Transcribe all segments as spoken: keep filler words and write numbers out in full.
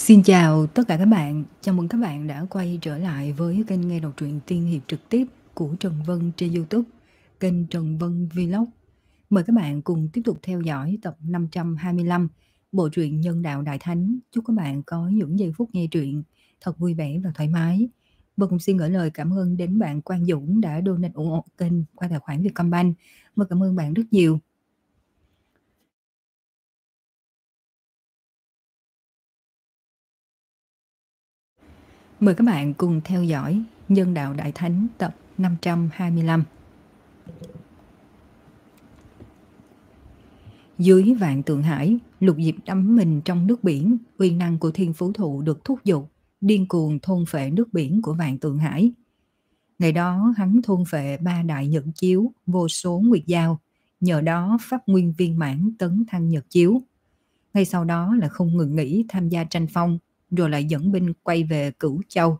Xin chào tất cả các bạn, chào mừng các bạn đã quay trở lại với kênh nghe đọc truyện tiên hiệp trực tiếp của Trần Vân trên YouTube, kênh Trần Vân Vlog. Mời các bạn cùng tiếp tục theo dõi tập năm trăm hai mươi lăm bộ truyện Nhân Đạo Đại Thánh. Chúc các bạn có những giây phút nghe truyện thật vui vẻ và thoải mái. Và cũng xin gửi lời cảm ơn đến bạn Quang Dũng đã donate ủng hộ kênh qua tài khoản Vietcombank. Và cảm ơn bạn rất nhiều. Mời các bạn cùng theo dõi Nhân Đạo Đại Thánh tập năm trăm hai mươi lăm. Dưới vạn tượng hải, Lục Diệp đắm mình trong nước biển, uy năng của thiên phú thụ được thúc giục, điên cuồng thôn phệ nước biển của vạn tượng hải. Ngày đó hắn thôn phệ ba đại nhật chiếu, vô số nguyệt giao, nhờ đó pháp nguyên viên mãn tấn thăng nhật chiếu. Ngay sau đó là không ngừng nghỉ tham gia tranh phong, rồi lại dẫn binh quay về Cửu Châu.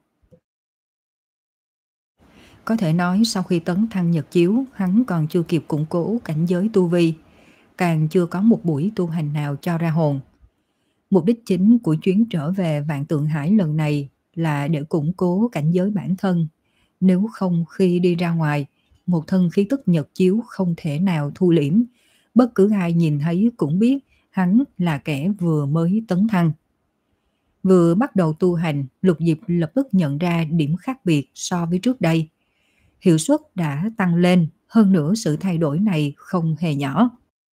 Có thể nói sau khi tấn thăng nhật chiếu, hắn còn chưa kịp củng cố cảnh giới tu vi, càng chưa có một buổi tu hành nào cho ra hồn. Mục đích chính của chuyến trở về Vạn Tượng Hải lần này là để củng cố cảnh giới bản thân. Nếu không khi đi ra ngoài, một thân khí tức nhật chiếu không thể nào thu liễm. Bất cứ ai nhìn thấy cũng biết hắn là kẻ vừa mới tấn thăng. Vừa bắt đầu tu hành, Lục Diệp lập tức nhận ra điểm khác biệt so với trước đây. Hiệu suất đã tăng lên, hơn nữa sự thay đổi này không hề nhỏ.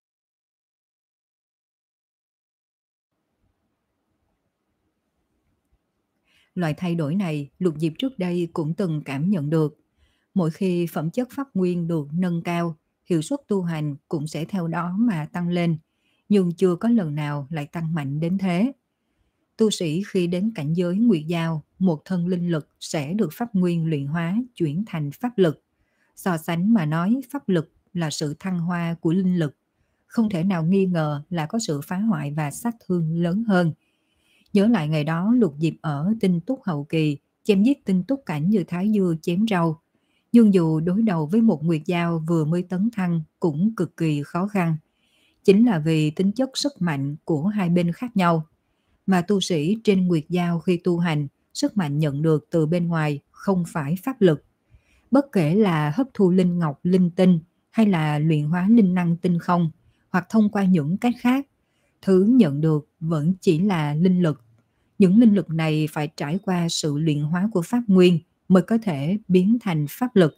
Loại thay đổi này Lục Diệp trước đây cũng từng cảm nhận được. Mỗi khi phẩm chất pháp nguyên được nâng cao, hiệu suất tu hành cũng sẽ theo đó mà tăng lên, nhưng chưa có lần nào lại tăng mạnh đến thế. Tu sĩ khi đến cảnh giới nguyệt giao, một thân linh lực sẽ được pháp nguyên luyện hóa chuyển thành pháp lực. So sánh mà nói, pháp lực là sự thăng hoa của linh lực, không thể nào nghi ngờ là có sự phá hoại và sát thương lớn hơn. Nhớ lại ngày đó Lục Diệp ở Tinh Túc hậu kỳ, chém giết Tinh Túc cảnh như thái dưa chém rau. Nhưng dù đối đầu với một nguyệt giao vừa mới tấn thăng cũng cực kỳ khó khăn. Chính là vì tính chất sức mạnh của hai bên khác nhau. Mà tu sĩ trên nguyệt giao khi tu hành, sức mạnh nhận được từ bên ngoài không phải pháp lực. Bất kể là hấp thu linh ngọc, linh tinh hay là luyện hóa linh năng tinh không, hoặc thông qua những cách khác, thứ nhận được vẫn chỉ là linh lực. Những linh lực này phải trải qua sự luyện hóa của pháp nguyên mới có thể biến thành pháp lực.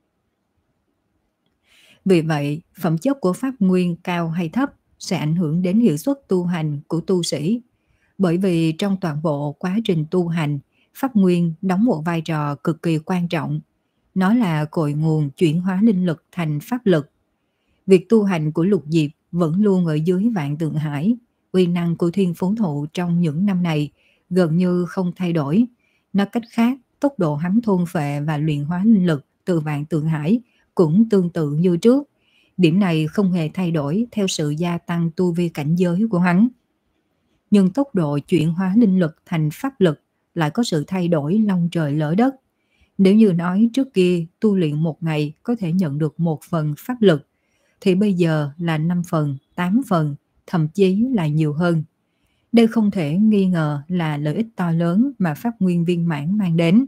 Vì vậy, phẩm chất của pháp nguyên cao hay thấp sẽ ảnh hưởng đến hiệu suất tu hành của tu sĩ. Bởi vì trong toàn bộ quá trình tu hành, pháp nguyên đóng một vai trò cực kỳ quan trọng. Nó là cội nguồn chuyển hóa linh lực thành pháp lực. Việc tu hành của Lục Diệp vẫn luôn ở dưới Vạn Tượng Hải. Uy năng của thiên phú thụ trong những năm này gần như không thay đổi. Nói cách khác, tốc độ hắn thôn phệ và luyện hóa linh lực từ Vạn Tượng Hải cũng tương tự như trước. Điểm này không hề thay đổi theo sự gia tăng tu vi cảnh giới của hắn. Nhưng tốc độ chuyển hóa linh lực thành pháp lực lại có sự thay đổi long trời lỡ đất. Nếu như nói trước kia tu luyện một ngày có thể nhận được một phần pháp lực, thì bây giờ là năm phần, tám phần, thậm chí là nhiều hơn. Đây không thể nghi ngờ là lợi ích to lớn mà pháp nguyên viên mãn mang đến.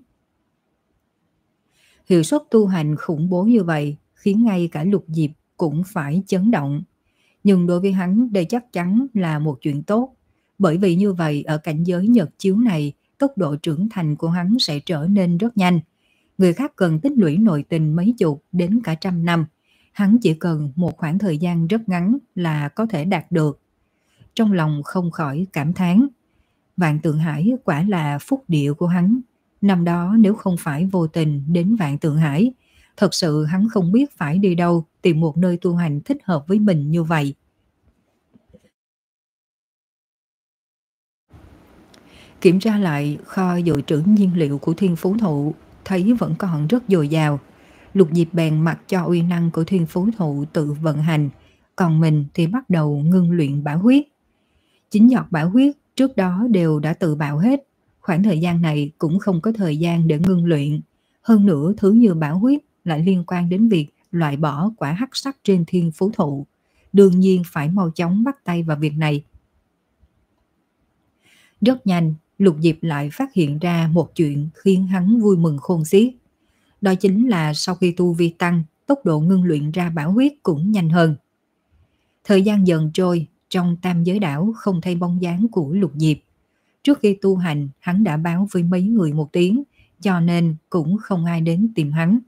Hiệu suất tu hành khủng bố như vậy khiến ngay cả Lục Diệp cũng phải chấn động. Nhưng đối với hắn đây chắc chắn là một chuyện tốt, bởi vì như vậy ở cảnh giới nhật chiếu này, tốc độ trưởng thành của hắn sẽ trở nên rất nhanh. Người khác cần tích lũy nội tình mấy chục đến cả trăm năm, hắn chỉ cần một khoảng thời gian rất ngắn là có thể đạt được. Trong lòng không khỏi cảm thán, Vạn Tượng Hải quả là phúc địa của hắn. Năm đó nếu không phải vô tình đến Vạn Tượng Hải, thật sự hắn không biết phải đi đâu tìm một nơi tu hành thích hợp với mình như vậy. Kiểm tra lại kho dự trữ nhiên liệu của thiên phú thụ, thấy vẫn còn rất dồi dào. Lục Diệp bèn mặc cho uy năng của thiên phú thụ tự vận hành, còn mình thì bắt đầu ngưng luyện bảo huyết. Chính giọt bảo huyết trước đó đều đã tự bạo hết, khoảng thời gian này cũng không có thời gian để ngưng luyện. Hơn nữa thứ như bảo huyết lại liên quan đến việc loại bỏ quả hắc sắc trên thiên phú thụ. Đương nhiên phải mau chóng bắt tay vào việc này. Rất nhanh, Lục Diệp lại phát hiện ra một chuyện khiến hắn vui mừng khôn xiết. Đó chính là sau khi tu vi tăng, tốc độ ngưng luyện ra bảo huyết cũng nhanh hơn. Thời gian dần trôi, trong tam giới đảo không thấy bóng dáng của Lục Diệp. Trước khi tu hành, hắn đã báo với mấy người một tiếng, cho nên cũng không ai đến tìm hắn.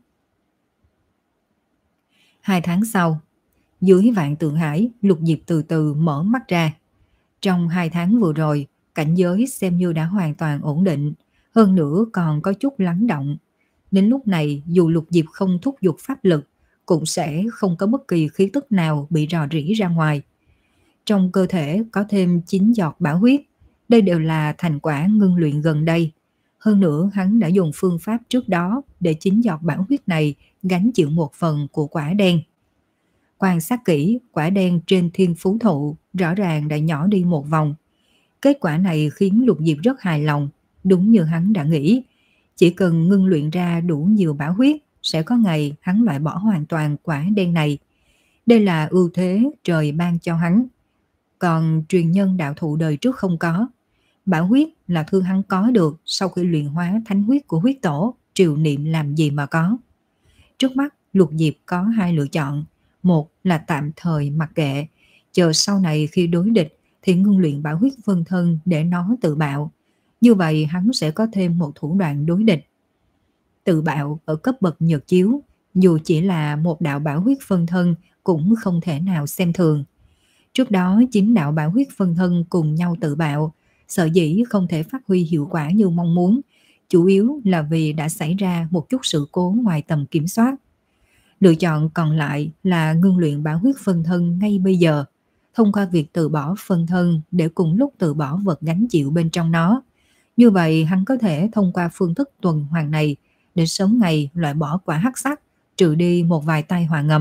Hai tháng sau, dưới vạn tượng hải, Lục Diệp từ từ mở mắt ra. Trong hai tháng vừa rồi, cảnh giới xem như đã hoàn toàn ổn định, hơn nữa còn có chút lắng động. Đến lúc này, dù Lục Diệp không thúc giục pháp lực, cũng sẽ không có bất kỳ khí tức nào bị rò rỉ ra ngoài. Trong cơ thể có thêm chín giọt bảo huyết, đây đều là thành quả ngưng luyện gần đây. Hơn nữa, hắn đã dùng phương pháp trước đó để chín giọt bảo huyết này gánh chịu một phần của quả đen. Quan sát kỹ, quả đen trên thiên phú thụ rõ ràng đã nhỏ đi một vòng. Kết quả này khiến Lục Diệp rất hài lòng, đúng như hắn đã nghĩ. Chỉ cần ngưng luyện ra đủ nhiều bảo huyết, sẽ có ngày hắn loại bỏ hoàn toàn quả đen này. Đây là ưu thế trời ban cho hắn. Còn truyền nhân đạo thụ đời trước không có. Bảo huyết là thứ hắn có được sau khi luyện hóa thánh huyết của huyết tổ, triều niệm làm gì mà có. Trước mắt, Lục Diệp có hai lựa chọn. Một là tạm thời mặc kệ, chờ sau này khi đối địch thì ngưng luyện bảo huyết phân thân để nó tự bạo. Như vậy hắn sẽ có thêm một thủ đoạn đối địch. Tự bạo ở cấp bậc nhật chiếu, dù chỉ là một đạo bảo huyết phân thân cũng không thể nào xem thường. Trước đó chính đạo bảo huyết phân thân cùng nhau tự bạo, sợ dĩ không thể phát huy hiệu quả như mong muốn, chủ yếu là vì đã xảy ra một chút sự cố ngoài tầm kiểm soát. Lựa chọn còn lại là ngưng luyện bảo huyết phân thân ngay bây giờ, thông qua việc từ bỏ phân thân để cùng lúc từ bỏ vật gánh chịu bên trong nó. Như vậy hắn có thể thông qua phương thức tuần hoàn này để sớm ngày loại bỏ quả hắc sắc, trừ đi một vài tai họa ngầm.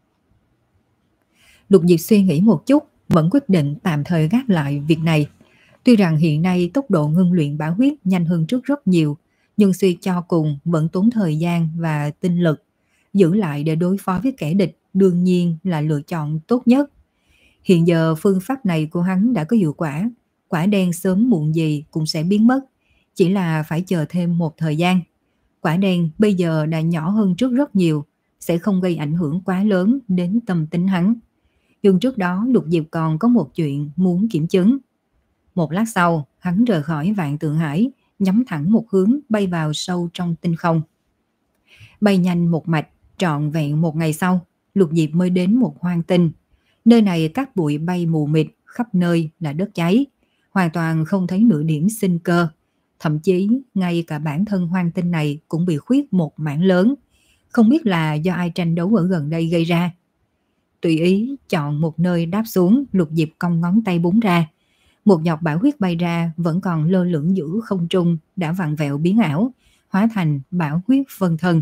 Lục Diệp suy nghĩ một chút, vẫn quyết định tạm thời gác lại việc này. Tuy rằng hiện nay tốc độ ngưng luyện bảo huyết nhanh hơn trước rất nhiều, nhưng suy cho cùng vẫn tốn thời gian và tinh lực. Giữ lại để đối phó với kẻ địch đương nhiên là lựa chọn tốt nhất. Hiện giờ phương pháp này của hắn đã có hiệu quả, quả đen sớm muộn gì cũng sẽ biến mất, chỉ là phải chờ thêm một thời gian. Quả đen bây giờ đã nhỏ hơn trước rất nhiều, sẽ không gây ảnh hưởng quá lớn đến tâm tính hắn. Nhưng trước đó Lục Diệp còn có một chuyện muốn kiểm chứng. Một lát sau, hắn rời khỏi vạn tượng hải, nhắm thẳng một hướng bay vào sâu trong tinh không. Bay nhanh một mạch, trọn vẹn một ngày sau, Lục Diệp mới đến một hoang tinh. Nơi này cát bụi bay mù mịt, khắp nơi là đất cháy, hoàn toàn không thấy nửa điểm sinh cơ. Thậm chí ngay cả bản thân hoang tinh này cũng bị khuyết một mảng lớn, không biết là do ai tranh đấu ở gần đây gây ra. Tùy ý chọn một nơi đáp xuống, Lục Diệp cong ngón tay búng ra. Một giọt bảo huyết bay ra, vẫn còn lơ lửng giữa không trung, đã vặn vẹo biến ảo, hóa thành bảo huyết phân thân.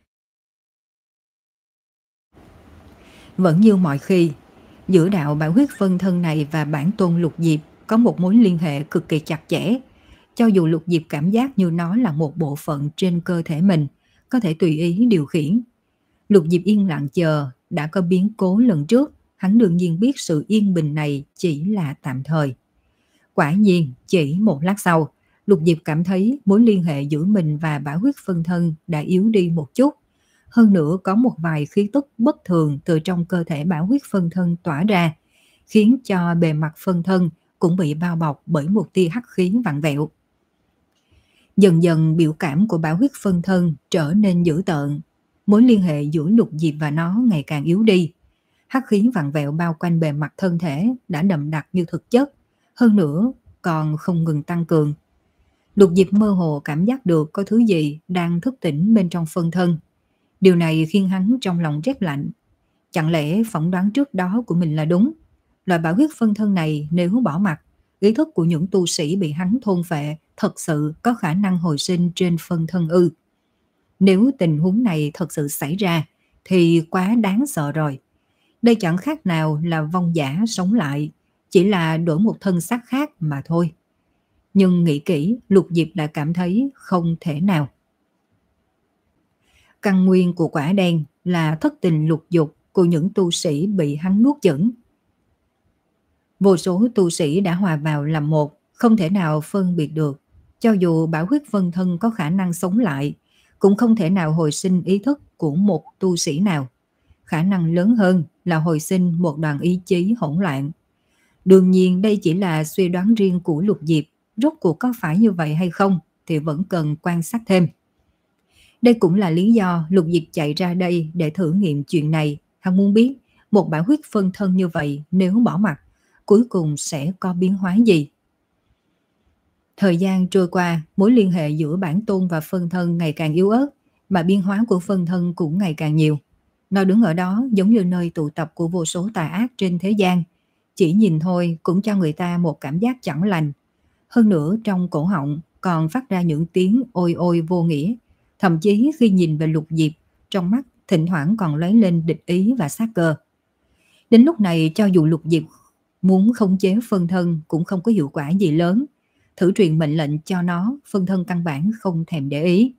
Vẫn như mọi khi, giữa đạo bảo huyết phân thân này và bản tôn Lục Diệp có một mối liên hệ cực kỳ chặt chẽ. Cho dù Lục Diệp cảm giác như nó là một bộ phận trên cơ thể mình, có thể tùy ý điều khiển. Lục Diệp yên lặng chờ, đã có biến cố lần trước, hắn đương nhiên biết sự yên bình này chỉ là tạm thời. Quả nhiên, chỉ một lát sau, Lục Diệp cảm thấy mối liên hệ giữa mình và bảo huyết phân thân đã yếu đi một chút. Hơn nữa có một vài khí tức bất thường từ trong cơ thể bảo huyết phân thân tỏa ra, khiến cho bề mặt phân thân cũng bị bao bọc bởi một tia hắc khí vặn vẹo. Dần dần biểu cảm của bảo huyết phân thân trở nên dữ tợn, mối liên hệ giữa Lục Diệp và nó ngày càng yếu đi. Hắc khí vặn vẹo bao quanh bề mặt thân thể đã đậm đặc như thực chất, hơn nữa còn không ngừng tăng cường. Lục Diệp mơ hồ cảm giác được có thứ gì đang thức tỉnh bên trong phân thân. Điều này khiến hắn trong lòng rét lạnh. Chẳng lẽ phỏng đoán trước đó của mình là đúng? Loại bảo huyết phân thân này nếu bỏ mặc, ý thức của những tu sĩ bị hắn thôn phệ thật sự có khả năng hồi sinh trên phân thân ư? Nếu tình huống này thật sự xảy ra thì quá đáng sợ rồi. Đây chẳng khác nào là vong giả sống lại, chỉ là đổi một thân xác khác mà thôi. Nhưng nghĩ kỹ, Lục Diệp lại cảm thấy không thể nào. Căn nguyên của quả đen là thất tình lục dục của những tu sĩ bị hắn nuốt chửng. Vô số tu sĩ đã hòa vào làm một, không thể nào phân biệt được Cho dù bảo huyết phân thân có khả năng sống lại, cũng không thể nào hồi sinh ý thức của một tu sĩ nào. Khả năng lớn hơn là hồi sinh một đoàn ý chí hỗn loạn. Đương nhiên đây chỉ là suy đoán riêng của Lục Diệp, rốt cuộc có phải như vậy hay không thì vẫn cần quan sát thêm. Đây cũng là lý do Lục Diệp chạy ra đây để thử nghiệm chuyện này. Hắn muốn biết một bảo huyết phân thân như vậy nếu bỏ mặc, cuối cùng sẽ có biến hóa gì. Thời gian trôi qua, mối liên hệ giữa bản tôn và phân thân ngày càng yếu ớt, mà biến hóa của phân thân cũng ngày càng nhiều. Nó đứng ở đó giống như nơi tụ tập của vô số tà ác trên thế gian. Chỉ nhìn thôi cũng cho người ta một cảm giác chẳng lành. Hơn nữa trong cổ họng còn phát ra những tiếng ôi ôi vô nghĩa. Thậm chí khi nhìn về Lục Diệp, trong mắt thỉnh thoảng còn lóe lên địch ý và sát cơ. Đến lúc này cho dù Lục Diệp muốn khống chế phân thân cũng không có hiệu quả gì lớn. Thử truyền mệnh lệnh cho nó, phân thân căn bản không thèm để ý.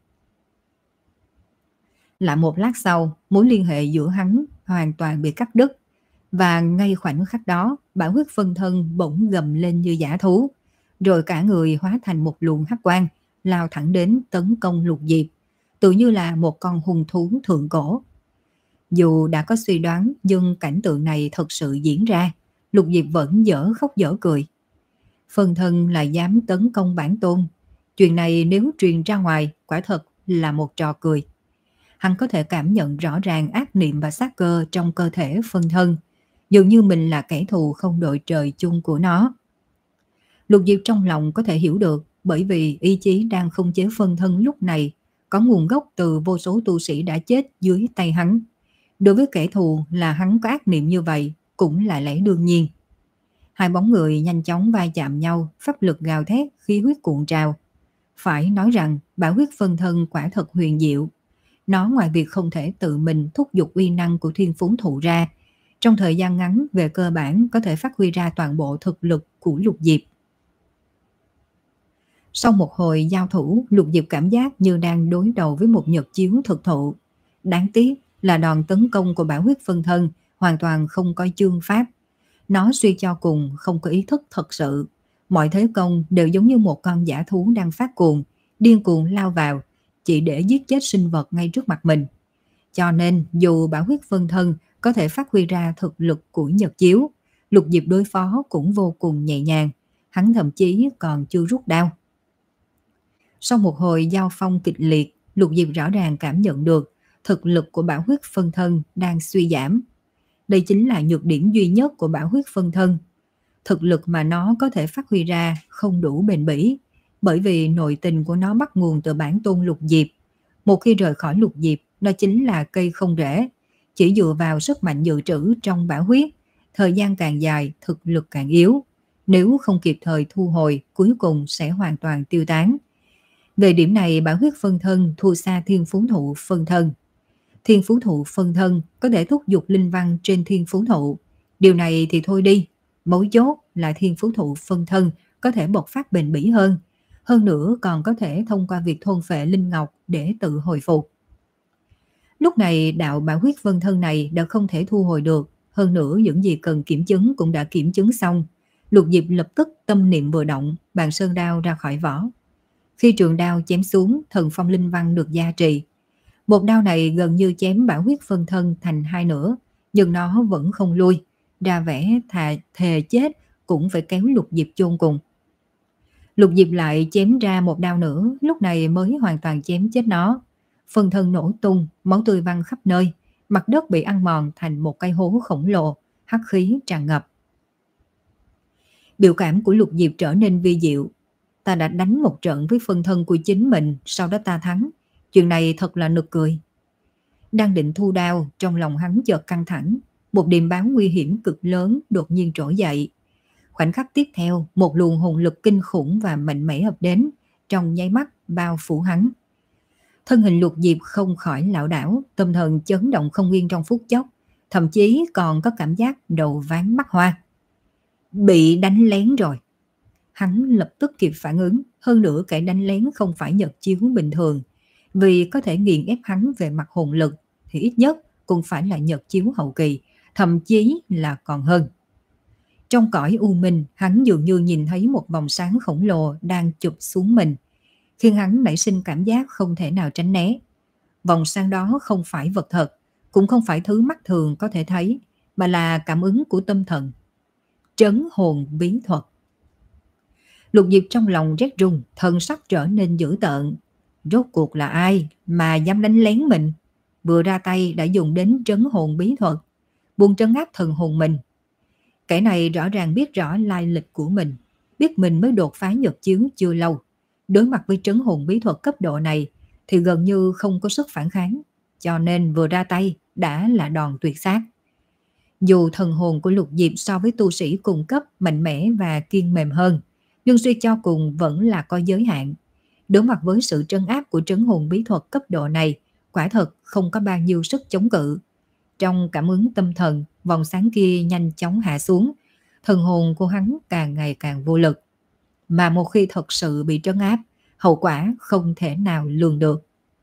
Lại một lát sau, mối liên hệ giữa hắn hoàn toàn bị cắt đứt. Và ngay khoảnh khắc đó, bảo huyết phân thân bỗng gầm lên như dã thú. Rồi cả người hóa thành một luồng hắc quang, lao thẳng đến tấn công Lục Diệp. Tự như là một con hung thú thượng cổ. Dù đã có suy đoán, nhưng cảnh tượng này thật sự diễn ra. Lục Diệp vẫn dở khóc dở cười. Phân thân là dám tấn công bản tôn. Chuyện này nếu truyền ra ngoài, quả thật là một trò cười. Hắn có thể cảm nhận rõ ràng ác niệm và sát cơ trong cơ thể phân thân, dường như mình là kẻ thù không đội trời chung của nó. Lục Diệp trong lòng có thể hiểu được, bởi vì ý chí đang khống chế phân thân lúc này có nguồn gốc từ vô số tu sĩ đã chết dưới tay hắn. Đối với kẻ thù là hắn có ác niệm như vậy cũng là lẽ đương nhiên. Hai bóng người nhanh chóng va chạm nhau, pháp lực gào thét, khí huyết cuộn trào. Phải nói rằng bảo huyết phân thân quả thật huyền diệu. Nó ngoài việc không thể tự mình thúc giục uy năng của thiên phú thụ ra, trong thời gian ngắn về cơ bản có thể phát huy ra toàn bộ thực lực của Lục Diệp. Sau một hồi giao thủ, Lục Diệp cảm giác như đang đối đầu với một nhật chiếu thực thụ. Đáng tiếc là đòn tấn công của bảo huyết phân thân hoàn toàn không có chương pháp. Nó suy cho cùng không có ý thức thật sự. Mọi thế công đều giống như một con dã thú đang phát cuồng, điên cuồng lao vào, chỉ để giết chết sinh vật ngay trước mặt mình. Cho nên dù bảo huyết phân thân có thể phát huy ra thực lực của nhật chiếu, Lục Diệp đối phó cũng vô cùng nhẹ nhàng. Hắn thậm chí còn chưa rút đao. Sau một hồi giao phong kịch liệt, Lục Diệp rõ ràng cảm nhận được thực lực của bảo huyết phân thân đang suy giảm. Đây chính là nhược điểm duy nhất của bảo huyết phân thân. Thực lực mà nó có thể phát huy ra không đủ bền bỉ, bởi vì nội tình của nó bắt nguồn từ bản tôn Lục Diệp. Một khi rời khỏi Lục Diệp, nó chính là cây không rễ, chỉ dựa vào sức mạnh dự trữ trong bảo huyết. Thời gian càng dài, thực lực càng yếu. Nếu không kịp thời thu hồi, cuối cùng sẽ hoàn toàn tiêu tán. Về điểm này, bảo huyết phân thân thua xa thiên phú thụ phân thân. Thiên phú thụ phân thân có thể thúc giục linh văn trên thiên phú thụ. Điều này thì thôi đi. Mấu chốt là thiên phú thụ phân thân có thể bộc phát bền bỉ hơn. Hơn nữa còn có thể thông qua việc thôn phệ linh ngọc để tự hồi phục. Lúc này đạo bảo huyết phân thân này đã không thể thu hồi được. Hơn nữa những gì cần kiểm chứng cũng đã kiểm chứng xong. Lục Diệp lập tức tâm niệm vừa động, bàn sơn đao ra khỏi vỏ. Khi trường đao chém xuống, thần phong linh văn được gia trì. Một đao này gần như chém bảo huyết phân thân thành hai nửa, nhưng nó vẫn không lui, ra vẻ thà thề chết cũng phải kéo Lục Diệp chôn cùng. Lục Diệp lại chém ra một đao nữa, lúc này mới hoàn toàn chém chết nó. Phân thân nổ tung, máu tươi văng khắp nơi, mặt đất bị ăn mòn thành một cái hố khổng lồ, hắc khí tràn ngập. Biểu cảm của Lục Diệp trở nên vi diệu. Ta đã đánh một trận với phân thân của chính mình, sau đó ta thắng. Chuyện này thật là nực cười. Đang định thu đao, trong lòng hắn chợt căng thẳng. Một điềm báo nguy hiểm cực lớn đột nhiên trỗi dậy. Khoảnh khắc tiếp theo, một luồng hồn lực kinh khủng và mạnh mẽ ập đến, trong nháy mắt bao phủ hắn. Thân hình Lục Diệp không khỏi lảo đảo, tâm thần chấn động không yên trong phút chốc, thậm chí còn có cảm giác đầu váng mắt hoa. Bị đánh lén rồi. Hắn lập tức kịp phản ứng, hơn nữa kẻ đánh lén không phải nhật chiếu bình thường. Vì có thể nghiền ép hắn về mặt hồn lực thì ít nhất cũng phải là nhật chiếu hậu kỳ, thậm chí là còn hơn. Trong cõi u minh, hắn dường như nhìn thấy một vòng sáng khổng lồ đang chụp xuống mình, khiến hắn nảy sinh cảm giác không thể nào tránh né. Vòng sáng đó không phải vật thật, cũng không phải thứ mắt thường có thể thấy, mà là cảm ứng của tâm thần. Trấn hồn bí thuật. Lục Diệp trong lòng rét run, thân sắc trở nên dữ tợn. Rốt cuộc là ai mà dám đánh lén mình? Vừa ra tay đã dùng đến trấn hồn bí thuật, buông trấn áp thần hồn mình. Kẻ này rõ ràng biết rõ lai lịch của mình, biết mình mới đột phá nhật chiếu chưa lâu. Đối mặt với trấn hồn bí thuật cấp độ này thì gần như không có sức phản kháng, cho nên vừa ra tay đã là đòn tuyệt sát. Dù thần hồn của Lục Diệp so với tu sĩ cùng cấp mạnh mẽ và kiên mềm hơn, nhưng suy cho cùng vẫn là có giới hạn. Đối mặt với sự trấn áp của trấn hồn bí thuật cấp độ này, quả thật không có bao nhiêu sức chống cự. Trong cảm ứng tâm thần, vòng sáng kia nhanh chóng hạ xuống, thần hồn của hắn càng ngày càng vô lực. Mà một khi thật sự bị trấn áp, hậu quả không thể nào lường được.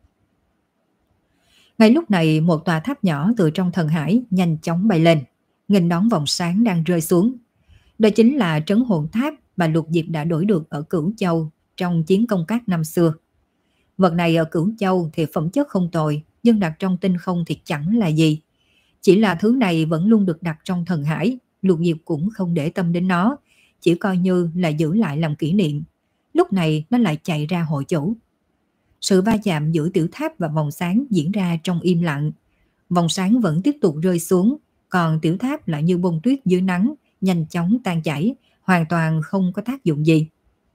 Ngay lúc này, một tòa tháp nhỏ từ trong thần hải nhanh chóng bay lên, nghênh đón vòng sáng đang rơi xuống. Đó chính là trấn hồn tháp mà Lục Diệp đã đổi được ở Cửu Châu trong chiến công các năm xưa. Vật này ở Cửu Châu thì phẩm chất không tồi, nhưng đặt trong tinh không thì chẳng là gì. Chỉ là thứ này vẫn luôn được đặt trong thần hải, Lục Diệp cũng không để tâm đến nó, chỉ coi như là giữ lại làm kỷ niệm. Lúc này nó lại chạy ra hội chủ. Sự va chạm giữa tiểu tháp và vòng sáng diễn ra trong im lặng. Vòng sáng vẫn tiếp tục rơi xuống, còn tiểu tháp lại như bông tuyết dưới nắng, nhanh chóng tan chảy, hoàn toàn không có tác dụng gì.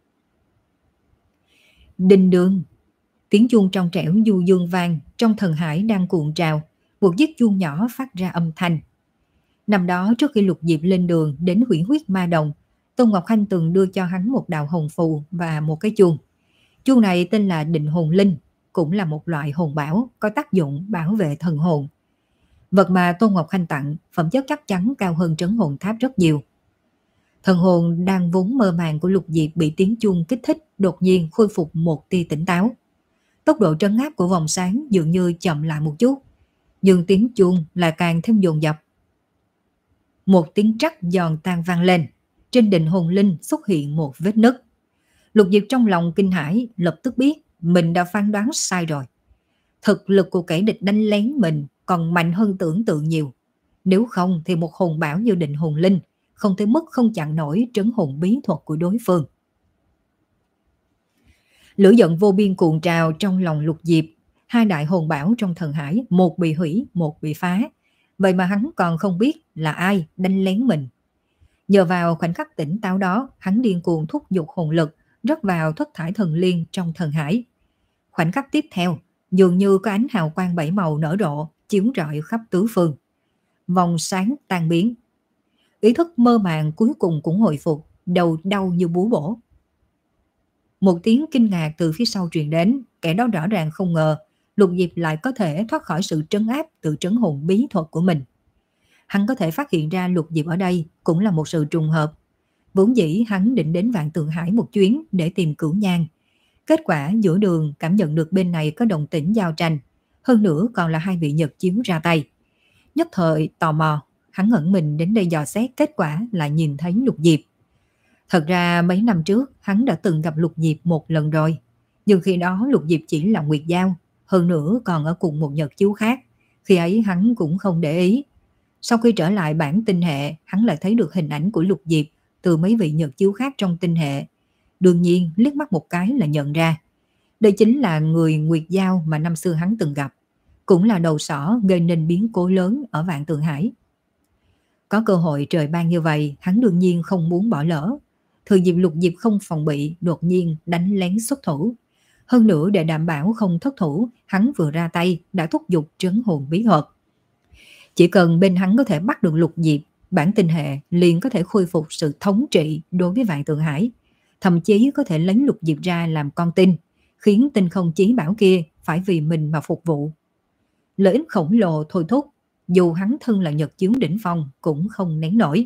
Đinh đường, tiếng chuông trong trẻo du dương vang, trong thần hải đang cuộn trào, một chiếc chuông nhỏ phát ra âm thanh. Năm đó trước khi Lục Diệp lên đường đến Huyễn Huyết Ma Đồng, Tôn Ngọc Khanh từng đưa cho hắn một đạo hồn phù và một cái chuông. Chuông này tên là Định Hồn Linh, cũng là một loại hồn bảo có tác dụng bảo vệ thần hồn. Vật mà Tôn Ngọc Khanh tặng phẩm chất chắc chắn cao hơn trấn hồn tháp rất nhiều. Thần hồn đang vốn mơ màng của Lục Diệp bị tiếng chuông kích thích, đột nhiên khôi phục một tia tỉnh táo. Tốc độ trấn áp của vòng sáng dường như chậm lại một chút, nhưng tiếng chuông lại càng thêm dồn dập. Một tiếng trắc giòn tan vang lên, trên Định Hồn Linh xuất hiện một vết nứt. Lục Diệp trong lòng kinh hãi, lập tức biết mình đã phán đoán sai rồi. Thực lực của kẻ địch đánh lén mình còn mạnh hơn tưởng tượng nhiều. Nếu không thì một hồn bảo như Định Hồn Linh không thể mất không chặn nổi trấn hồn bí thuật của đối phương. Lửa giận vô biên cuồn trào trong lòng Lục Diệp. Hai đại hồn bảo trong thần hải, một bị hủy, một bị phá. Vậy mà hắn còn không biết là ai đánh lén mình. Nhờ vào khoảnh khắc tỉnh táo đó, hắn điên cuồng thúc giục hồn lực, rót vào thất thải thần liên trong thần hải. Khoảnh khắc tiếp theo, dường như có ánh hào quang bảy màu nở rộ, chiếu rọi khắp tứ phương. Vòng sáng tan biến. Ý thức mơ màng cuối cùng cũng hồi phục, đầu đau như búa bổ. Một tiếng kinh ngạc từ phía sau truyền đến, kẻ đó rõ ràng không ngờ Lục Diệp lại có thể thoát khỏi sự trấn áp từ trấn hồn bí thuật của mình. Hắn có thể phát hiện ra Lục Diệp ở đây cũng là một sự trùng hợp. Vốn dĩ hắn định đến Vạn Tượng Hải một chuyến để tìm Cửu Nhan. Kết quả giữa đường cảm nhận được bên này có đồng tĩnh giao tranh, hơn nữa còn là hai vị nhật chiếu ra tay. Nhất thời tò mò, hắn ẩn mình đến đây dò xét, kết quả là nhìn thấy Lục Diệp. Thật ra mấy năm trước hắn đã từng gặp Lục Diệp một lần rồi, nhưng khi đó Lục Diệp chỉ là Nguyệt Giao, hơn nữa còn ở cùng một nhật chiếu khác, khi ấy hắn cũng không để ý. Sau khi trở lại bản tinh hệ, hắn lại thấy được hình ảnh của Lục Diệp từ mấy vị nhật chiếu khác trong tinh hệ. Đương nhiên liếc mắt một cái là nhận ra, đây chính là người Nguyệt Giao mà năm xưa hắn từng gặp, cũng là đầu sỏ gây nên biến cố lớn ở Vạn Tượng Hải. Có cơ hội trời ban như vậy, hắn đương nhiên không muốn bỏ lỡ. Thừa dịp Lục Diệp không phòng bị, đột nhiên đánh lén xuất thủ. Hơn nữa để đảm bảo không thất thủ, hắn vừa ra tay đã thúc giục trấn hồn bí thuật. Chỉ cần bên hắn có thể bắt được Lục Diệp, bản tinh hệ liền có thể khôi phục sự thống trị đối với Vạn Tượng Hải, thậm chí có thể lấy Lục Diệp ra làm con tin, khiến tinh không chí bảo kia phải vì mình mà phục vụ. Lợi ích khổng lồ thôi thúc, dù hắn thân là nhật chiếu đỉnh phong cũng không nén nổi.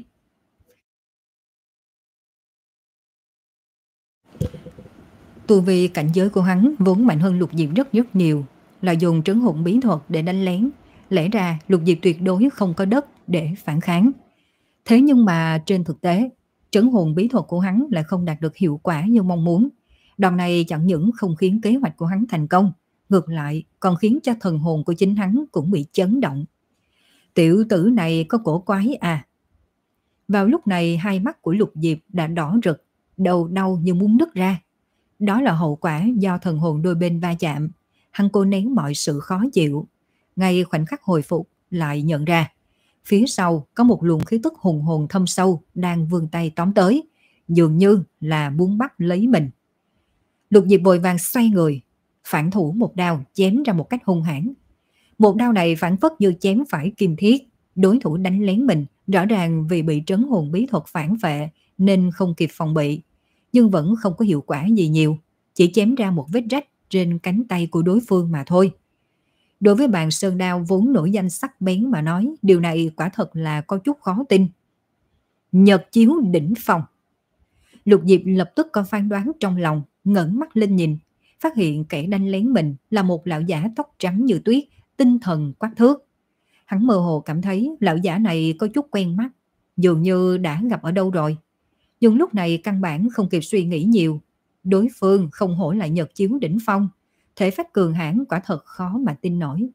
Tu vi cảnh giới của hắn vốn mạnh hơn Lục Diệp rất rất nhiều, là dùng trấn hồn bí thuật để đánh lén. Lẽ ra Lục Diệp tuyệt đối không có đất để phản kháng. Thế nhưng mà trên thực tế, trấn hồn bí thuật của hắn lại không đạt được hiệu quả như mong muốn. Đòn này chẳng những không khiến kế hoạch của hắn thành công, ngược lại còn khiến cho thần hồn của chính hắn cũng bị chấn động. Tiểu tử này có cổ quái à? Vào lúc này hai mắt của Lục Diệp đã đỏ rực, đầu đau như muốn nứt ra. Đó là hậu quả do thần hồn đôi bên va chạm. Hắn cố nén mọi sự khó chịu. Ngay khoảnh khắc hồi phục lại nhận ra, phía sau có một luồng khí tức hùng hồn thâm sâu đang vươn tay tóm tới, dường như là muốn bắt lấy mình. Lục Diệp vội vàng xoay người, phản thủ một đao chém ra một cách hung hãn. Một đao này phản phất như chém phải kim thiết, đối thủ đánh lén mình, rõ ràng vì bị trấn hồn bí thuật phản phệ nên không kịp phòng bị, nhưng vẫn không có hiệu quả gì nhiều, chỉ chém ra một vết rách trên cánh tay của đối phương mà thôi. Đối với bàn sơn đao vốn nổi danh sắc bén mà nói, điều này quả thật là có chút khó tin. Nhật chiếu đỉnh phong. Lục Diệp lập tức có phán đoán trong lòng, ngẩng mắt lên nhìn, phát hiện kẻ đánh lén mình là một lão giả tóc trắng như tuyết, tinh thần quắc thước. Hắn mơ hồ cảm thấy lão giả này có chút quen mắt, dường như đã gặp ở đâu rồi. Nhưng lúc này căn bản không kịp suy nghĩ nhiều. Đối phương không hổ là Nhật chiếu đỉnh phong, thể phách cường hãn quả thật khó mà tin nổi.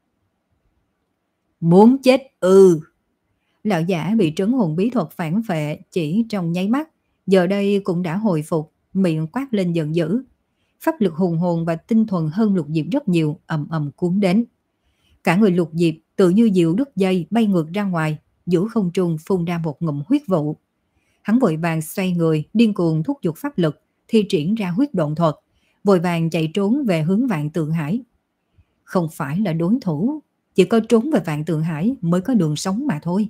Muốn chết ư? Lão giả bị trấn hồn bí thuật phản phệ chỉ trong nháy mắt, giờ đây cũng đã hồi phục, miệng quát lên giận dữ. Pháp lực hùng hồn và tinh thuần hơn Lục Diệp rất nhiều, ầm ầm cuốn đến. Cả người Lục Diệp tự như diều đứt dây bay ngược ra ngoài, giữa không trung phun ra một ngụm huyết vụ. Hắn vội vàng xoay người, điên cuồng thúc giục pháp lực, thi triển ra huyết độn thuật, vội vàng chạy trốn về hướng Vạn Tượng Hải. Không phải là đối thủ, chỉ có trốn về Vạn Tượng Hải mới có đường sống mà thôi.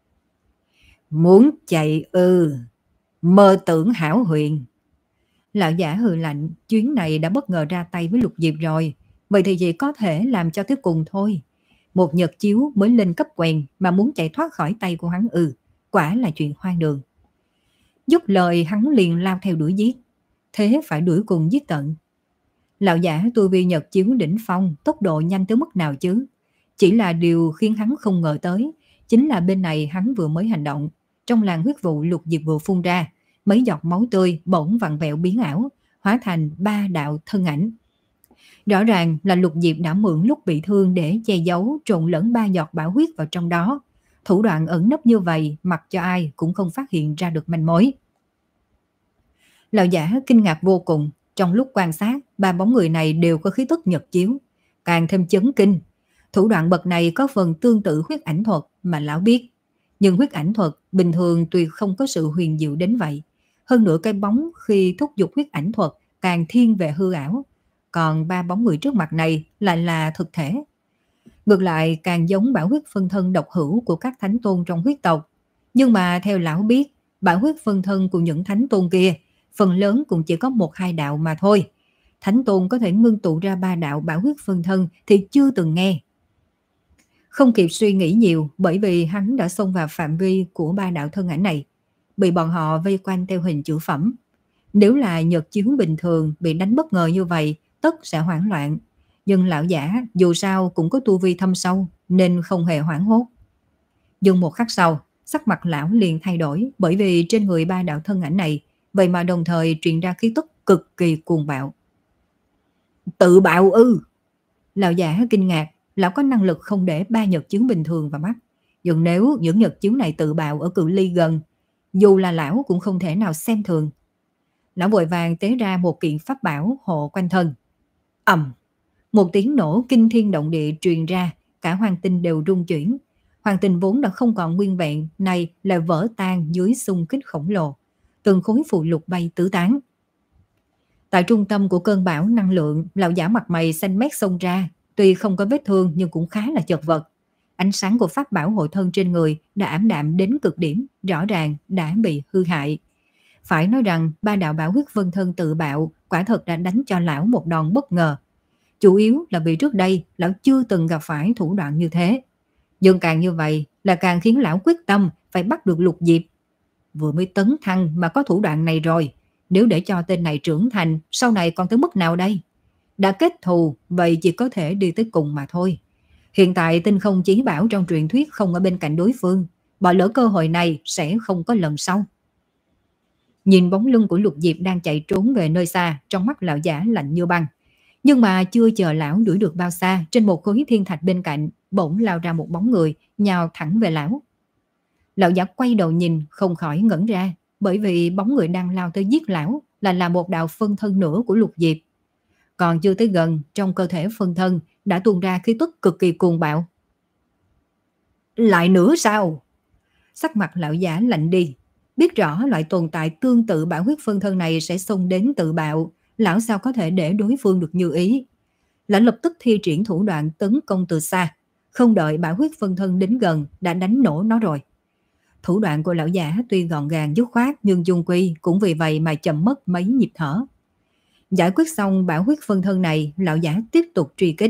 Muốn chạy ư? Mơ tưởng hão huyền. Lão giả hừ lạnh, chuyến này đã bất ngờ ra tay với Lục Diệp rồi, vậy thì chỉ có thể làm cho tới cùng thôi. Một Nhật chiếu mới lên cấp quèn mà muốn chạy thoát khỏi tay của hắn ư, quả là chuyện hoang đường. Dứt lời hắn liền lao theo đuổi giết, thế phải đuổi cùng giết tận. Lão giả tu vi Nhật chiếu đỉnh phong, tốc độ nhanh tới mức nào chứ? Chỉ là điều khiến hắn không ngờ tới, chính là bên này hắn vừa mới hành động, trong làn huyết vụ Lục Diệp vừa phun ra, mấy giọt máu tươi bỗng vặn vẹo biến ảo, hóa thành ba đạo thân ảnh. Rõ ràng là Lục Diệp đã mượn lúc bị thương để che giấu, trộn lẫn ba giọt bảo huyết vào trong đó. Thủ đoạn ẩn nấp như vậy, mặc cho ai cũng không phát hiện ra được manh mối. Lão giả kinh ngạc vô cùng, trong lúc quan sát, ba bóng người này đều có khí tức Nhật chiếu, càng thêm chấn kinh. Thủ đoạn bậc này có phần tương tự huyết ảnh thuật mà lão biết, nhưng huyết ảnh thuật bình thường tuy không có sự huyền diệu đến vậy. Hơn nữa cái bóng khi thúc giục huyết ảnh thuật càng thiên về hư ảo, còn ba bóng người trước mặt này lại là thực thể. Ngược lại càng giống bảo huyết phân thân độc hữu của các thánh tôn trong huyết tộc. Nhưng mà theo lão biết, bảo huyết phân thân của những thánh tôn kia phần lớn cũng chỉ có một hai đạo mà thôi. Thánh tôn có thể ngưng tụ ra ba đạo bảo huyết phân thân thì chưa từng nghe. Không kịp suy nghĩ nhiều, bởi vì hắn đã xông vào phạm vi của ba đạo thân ảnh này, bị bọn họ vây quanh theo hình chữ phẩm. Nếu là Nhật chiếu bình thường bị đánh bất ngờ như vậy, tất sẽ hoảng loạn. Nhưng lão giả dù sao cũng có tu vi thâm sâu nên không hề hoảng hốt. Nhưng một khắc sau, sắc mặt lão liền thay đổi, bởi vì trên người ba đạo thân ảnh này vậy mà đồng thời truyền ra khí tức cực kỳ cuồng bạo. Tự bạo ư? Lão giả kinh ngạc, lão có năng lực không để ba Nhật chiếu bình thường vào mắt. Nhưng nếu những Nhật chiếu này tự bạo ở cự ly gần, dù là lão cũng không thể nào xem thường. Lão vội vàng tế ra một kiện pháp bảo hộ quanh thân. Ầm, một tiếng nổ kinh thiên động địa truyền ra, cả hoàng tinh đều rung chuyển. Hoàng tinh vốn đã không còn nguyên vẹn, này lại vỡ tan dưới xung kích khổng lồ. Từng khối phụ lục bay tứ tán. Tại trung tâm của cơn bão năng lượng, lão giả mặt mày xanh mét xông ra, tuy không có vết thương nhưng cũng khá là chật vật. Ánh sáng của pháp bảo hộ thân trên người đã ảm đạm đến cực điểm, rõ ràng đã bị hư hại. Phải nói rằng ba đạo bảo huyết vân thân tự bạo quả thật đã đánh cho lão một đòn bất ngờ. Chủ yếu là vì trước đây lão chưa từng gặp phải thủ đoạn như thế. Nhưng càng như vậy là càng khiến lão quyết tâm phải bắt được Lục Diệp. Vừa mới tấn thăng mà có thủ đoạn này rồi, nếu để cho tên này trưởng thành, sau này còn tới mức nào đây? Đã kết thù, vậy chỉ có thể đi tới cùng mà thôi. Hiện tại tinh không chí bảo trong truyền thuyết không ở bên cạnh đối phương, bỏ lỡ cơ hội này sẽ không có lần sau. Nhìn bóng lưng của Lục Diệp đang chạy trốn về nơi xa, trong mắt lão giả lạnh như băng. Nhưng mà chưa chờ lão đuổi được bao xa, trên một khối thiên thạch bên cạnh bỗng lao ra một bóng người, nhào thẳng về lão. Lão giả quay đầu nhìn, không khỏi ngẩn ra, bởi vì bóng người đang lao tới giết lão là là một đạo phân thân nữa của Lục Diệp. Còn chưa tới gần, trong cơ thể phân thân đã tuôn ra khí tức cực kỳ cuồng bạo. Lại nữa sao? Sắc mặt lão giả lạnh đi. Biết rõ loại tồn tại tương tự bạo huyết phân thân này sẽ xông đến tự bạo, lão sao có thể để đối phương được như ý. Lão lập tức thi triển thủ đoạn tấn công từ xa, không đợi bạo huyết phân thân đến gần đã đánh nổ nó rồi. Thủ đoạn của lão giả tuy gọn gàng dứt khoát nhưng chung quy cũng vì vậy mà chậm mất mấy nhịp thở. Giải quyết xong bạo huyết phân thân này, lão giả tiếp tục truy kích.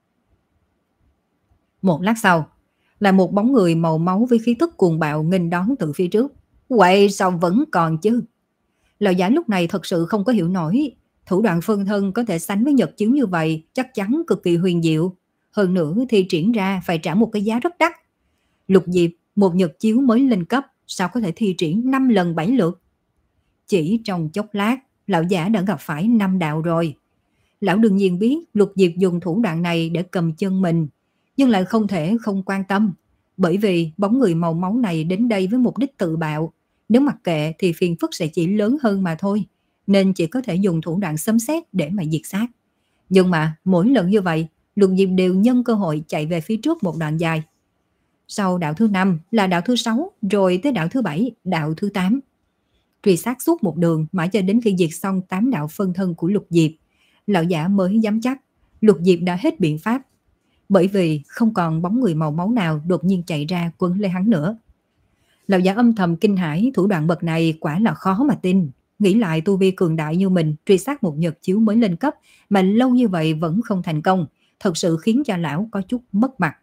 Một lát sau, là một bóng người màu máu với khí tức cuồng bạo nghênh đón từ phía trước. Quậy sao vẫn còn chứ? Lão giả lúc này thật sự không có hiểu nổi. Thủ đoạn phân thân có thể sánh với nhật chiếu như vậy chắc chắn cực kỳ huyền diệu. Hơn nữa thì triển ra phải trả một cái giá rất đắt. Lục Diệp, một nhật chiếu mới lên cấp, sao có thể thi triển năm lần bảy lượt? Chỉ trong chốc lát, lão giả đã gặp phải năm đạo rồi. Lão đương nhiên biết Lục Diệp dùng thủ đoạn này để cầm chân mình, nhưng lại không thể không quan tâm, bởi vì bóng người màu máu này đến đây với mục đích tự bạo. Nếu mặc kệ thì phiền phức sẽ chỉ lớn hơn mà thôi, nên chỉ có thể dùng thủ đoạn sấm sét để mà diệt sát. Nhưng mà mỗi lần như vậy, Lục Diệp đều nhân cơ hội chạy về phía trước một đoạn dài. Sau đạo thứ năm là đạo thứ sáu, rồi tới đạo thứ bảy, đạo thứ tám. Truy sát suốt một đường mãi cho đến khi diệt xong tám đạo phân thân của Lục Diệp, lão giả mới dám chắc Lục Diệp đã hết biện pháp, bởi vì không còn bóng người màu máu nào đột nhiên chạy ra quấn lấy hắn nữa. Lão giả âm thầm kinh hãi, thủ đoạn bậc này quả là khó mà tin. Nghĩ lại tu vi cường đại như mình truy sát một nhật chiếu mới lên cấp mà lâu như vậy vẫn không thành công, thật sự khiến cho lão có chút mất mặt.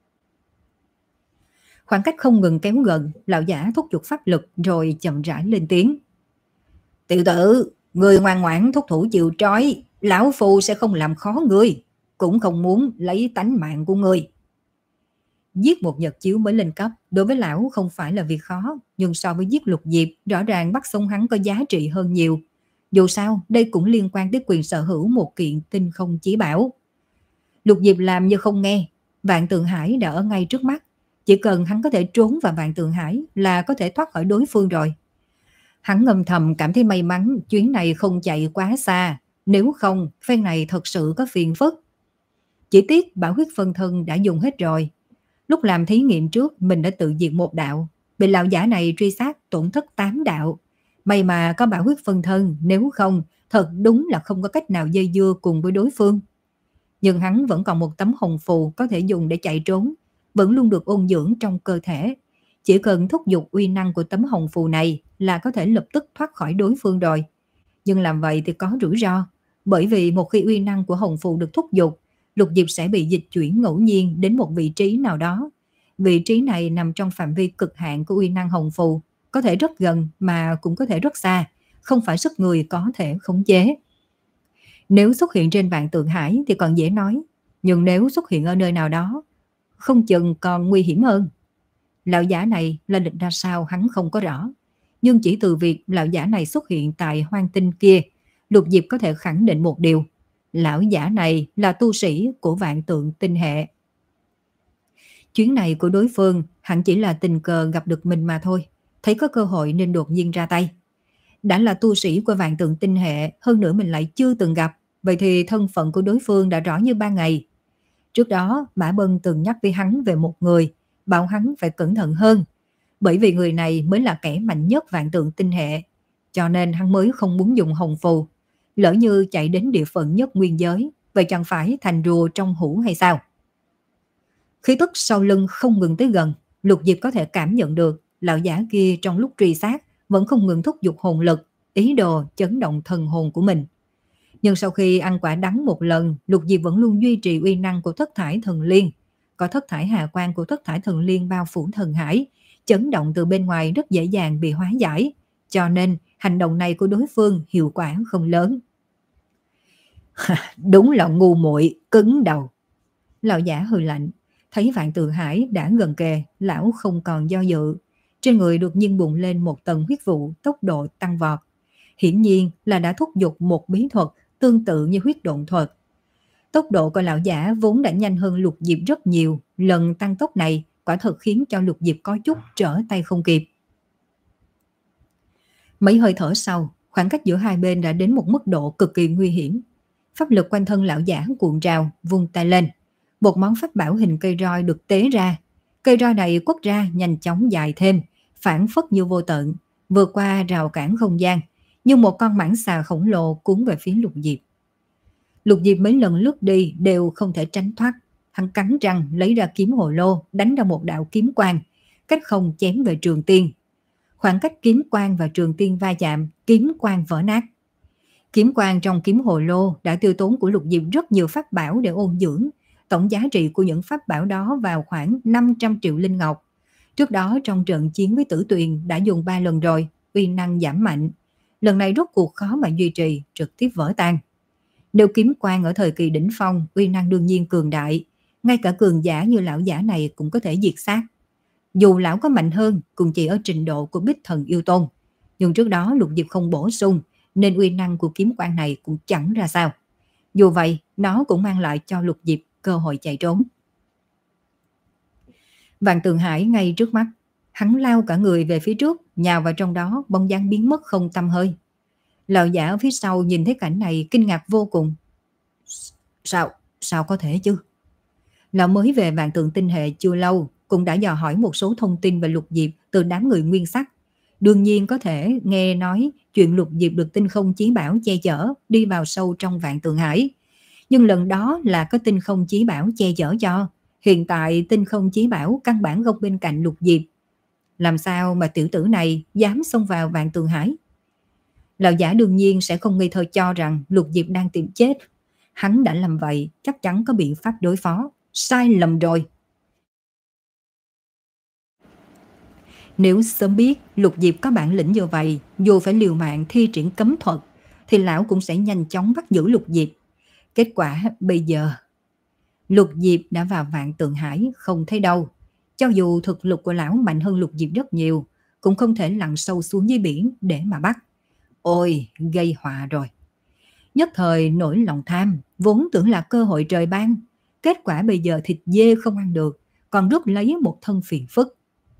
Khoảng cách không ngừng kéo gần, lão giả thúc giục pháp lực rồi chậm rãi lên tiếng. Tiểu tử, người ngoan ngoãn thúc thủ chịu trói, lão phu sẽ không làm khó ngươi, cũng không muốn lấy tánh mạng của ngươi. Giết một nhật chiếu mới lên cấp đối với lão không phải là việc khó, nhưng so với giết Lục Diệp rõ ràng bắt sống hắn có giá trị hơn nhiều. Dù sao đây cũng liên quan tới quyền sở hữu một kiện tinh không chí bảo. Lục Diệp làm như không nghe, Vạn Tượng Hải đã ở ngay trước mắt, chỉ cần hắn có thể trốn vào Vạn Tượng Hải là có thể thoát khỏi đối phương rồi. Hắn ngầm thầm cảm thấy may mắn chuyến này không chạy quá xa, nếu không phen này thật sự có phiền phức. Chỉ tiếc bảo huyết phân thân đã dùng hết rồi. Lúc làm thí nghiệm trước mình đã tự diệt một đạo, bị lão giả này truy sát tổn thất tám đạo. May mà có bảo huyết phân thân, nếu không thật đúng là không có cách nào dây dưa cùng với đối phương. Nhưng hắn vẫn còn một tấm hồng phù có thể dùng để chạy trốn, vẫn luôn được ôn dưỡng trong cơ thể. Chỉ cần thúc giục uy năng của tấm hồng phù này là có thể lập tức thoát khỏi đối phương rồi. Nhưng làm vậy thì có rủi ro, bởi vì một khi uy năng của hồng phù được thúc giục, Lục Diệp sẽ bị dịch chuyển ngẫu nhiên đến một vị trí nào đó. Vị trí này nằm trong phạm vi cực hạn của uy năng hồng phù, có thể rất gần mà cũng có thể rất xa, không phải sức người có thể khống chế. Nếu xuất hiện trên Vạn Tượng Hải thì còn dễ nói, nhưng nếu xuất hiện ở nơi nào đó, không chừng còn nguy hiểm hơn. Lão giả này là định ra sao hắn không có rõ, nhưng chỉ từ việc lão giả này xuất hiện tại hoang tinh kia, Lục Diệp có thể khẳng định một điều. Lão giả này là tu sĩ của Vạn Tượng tinh hệ. Chuyến này của đối phương hẳn chỉ là tình cờ gặp được mình mà thôi, thấy có cơ hội nên đột nhiên ra tay. Đã là tu sĩ của Vạn Tượng tinh hệ, hơn nữa mình lại chưa từng gặp, vậy thì thân phận của đối phương đã rõ như ban ngày. Trước đó Mã Bân từng nhắc với hắn về một người, bảo hắn phải cẩn thận hơn, bởi vì người này mới là kẻ mạnh nhất Vạn Tượng tinh hệ, cho nên hắn mới không muốn dùng hồng phù. Lỡ như chạy đến địa phận nhất nguyên giới, vậy chẳng phải thành rùa trong hũ hay sao? Khí tức sau lưng không ngừng tới gần, Lục Diệp có thể cảm nhận được lão giả kia trong lúc truy sát vẫn không ngừng thúc giục hồn lực, ý đồ chấn động thần hồn của mình. Nhưng sau khi ăn quả đắng một lần, Lục Diệp vẫn luôn duy trì uy năng của thất thải thần liên. Có thất thải hà quang của thất thải thần liên bao phủ thần hải, chấn động từ bên ngoài rất dễ dàng bị hóa giải, cho nên hành động này của đối phương hiệu quả không lớn. Đúng là ngu muội, cứng đầu. Lão giả hừ lạnh, thấy Vạn Tượng Hải đã gần kề, lão không còn do dự. trên người đột nhiên bùng lên một tầng huyết vụ, tốc độ tăng vọt. Hiển nhiên là đã thúc giục một bí thuật tương tự như huyết độn thuật. Tốc độ của lão giả vốn đã nhanh hơn Lục Diệp rất nhiều, lần tăng tốc này quả thật khiến cho Lục Diệp có chút trở tay không kịp. Mấy hơi thở sau, khoảng cách giữa hai bên đã đến một mức độ cực kỳ nguy hiểm. Pháp lực quanh thân lão giả cuộn trào, vung tay lên. Một món pháp bảo hình cây roi được tế ra. Cây roi này quất ra nhanh chóng dài thêm, phản phất như vô tận, vượt qua rào cản không gian, như một con mãng xà khổng lồ cuốn về phía Lục Diệp. Lục Diệp mấy lần lướt đi đều không thể tránh thoát. Hắn cắn răng lấy ra kiếm hồ lô, đánh ra một đạo kiếm quang, cách không chém về Trường Tiên. Khoảng cách kiếm quang và Trường Tiên va chạm, kiếm quang vỡ nát. Kiếm quang trong kiếm hồ lô đã tiêu tốn của Lục Diệp rất nhiều pháp bảo để ôn dưỡng. Tổng giá trị của những pháp bảo đó vào khoảng năm trăm triệu linh ngọc. Trước đó trong trận chiến với Tử Tuyền đã dùng ba lần rồi, uy năng giảm mạnh. Lần này rốt cuộc khó mà duy trì, trực tiếp vỡ tan. Nếu kiếm quang ở thời kỳ đỉnh phong, uy năng đương nhiên cường đại. Ngay cả cường giả như lão giả này cũng có thể diệt sát. Dù lão có mạnh hơn, cũng chỉ ở trình độ của Bích Thần Yêu Tôn. Nhưng trước đó Lục Diệp không bổ sung, nên uy năng của kiếm quang này cũng chẳng ra sao. Dù vậy, nó cũng mang lại cho Lục Diệp cơ hội chạy trốn. Vạn Tường Hải ngay trước mắt, hắn lao cả người về phía trước, nhào vào trong đó, bóng dáng biến mất không tăm hơi. Lão giả ở phía sau nhìn thấy cảnh này kinh ngạc vô cùng. Sao, sao có thể chứ? Lão mới về Vạn Tượng Tinh Hệ chưa lâu, cũng đã dò hỏi một số thông tin về Lục Diệp từ đám người nguyên sắc. Đương nhiên có thể nghe nói chuyện Lục Diệp được tinh không chí bảo che chở đi vào sâu trong Vạn Tượng Hải. Nhưng lần đó là có tinh không chí bảo che chở cho. Hiện tại tinh không chí bảo căn bản không bên cạnh Lục Diệp. Làm sao mà tiểu tử này dám xông vào Vạn Tượng Hải? Lão giả đương nhiên sẽ không nghi thơ cho rằng Lục Diệp đang tìm chết. Hắn đã làm vậy chắc chắn có biện pháp đối phó. Sai lầm rồi. Nếu sớm biết Lục Diệp có bản lĩnh như vậy, dù phải liều mạng thi triển cấm thuật, thì lão cũng sẽ nhanh chóng bắt giữ Lục Diệp. Kết quả bây giờ, Lục Diệp đã vào Vạn Tượng Hải không thấy đâu. Cho dù thực lực của lão mạnh hơn Lục Diệp rất nhiều, cũng không thể lặn sâu xuống dưới biển để mà bắt. Ôi, gây họa rồi. Nhất thời nổi lòng tham, vốn tưởng là cơ hội trời ban. Kết quả bây giờ thịt dê không ăn được, còn rước lấy một thân phiền phức.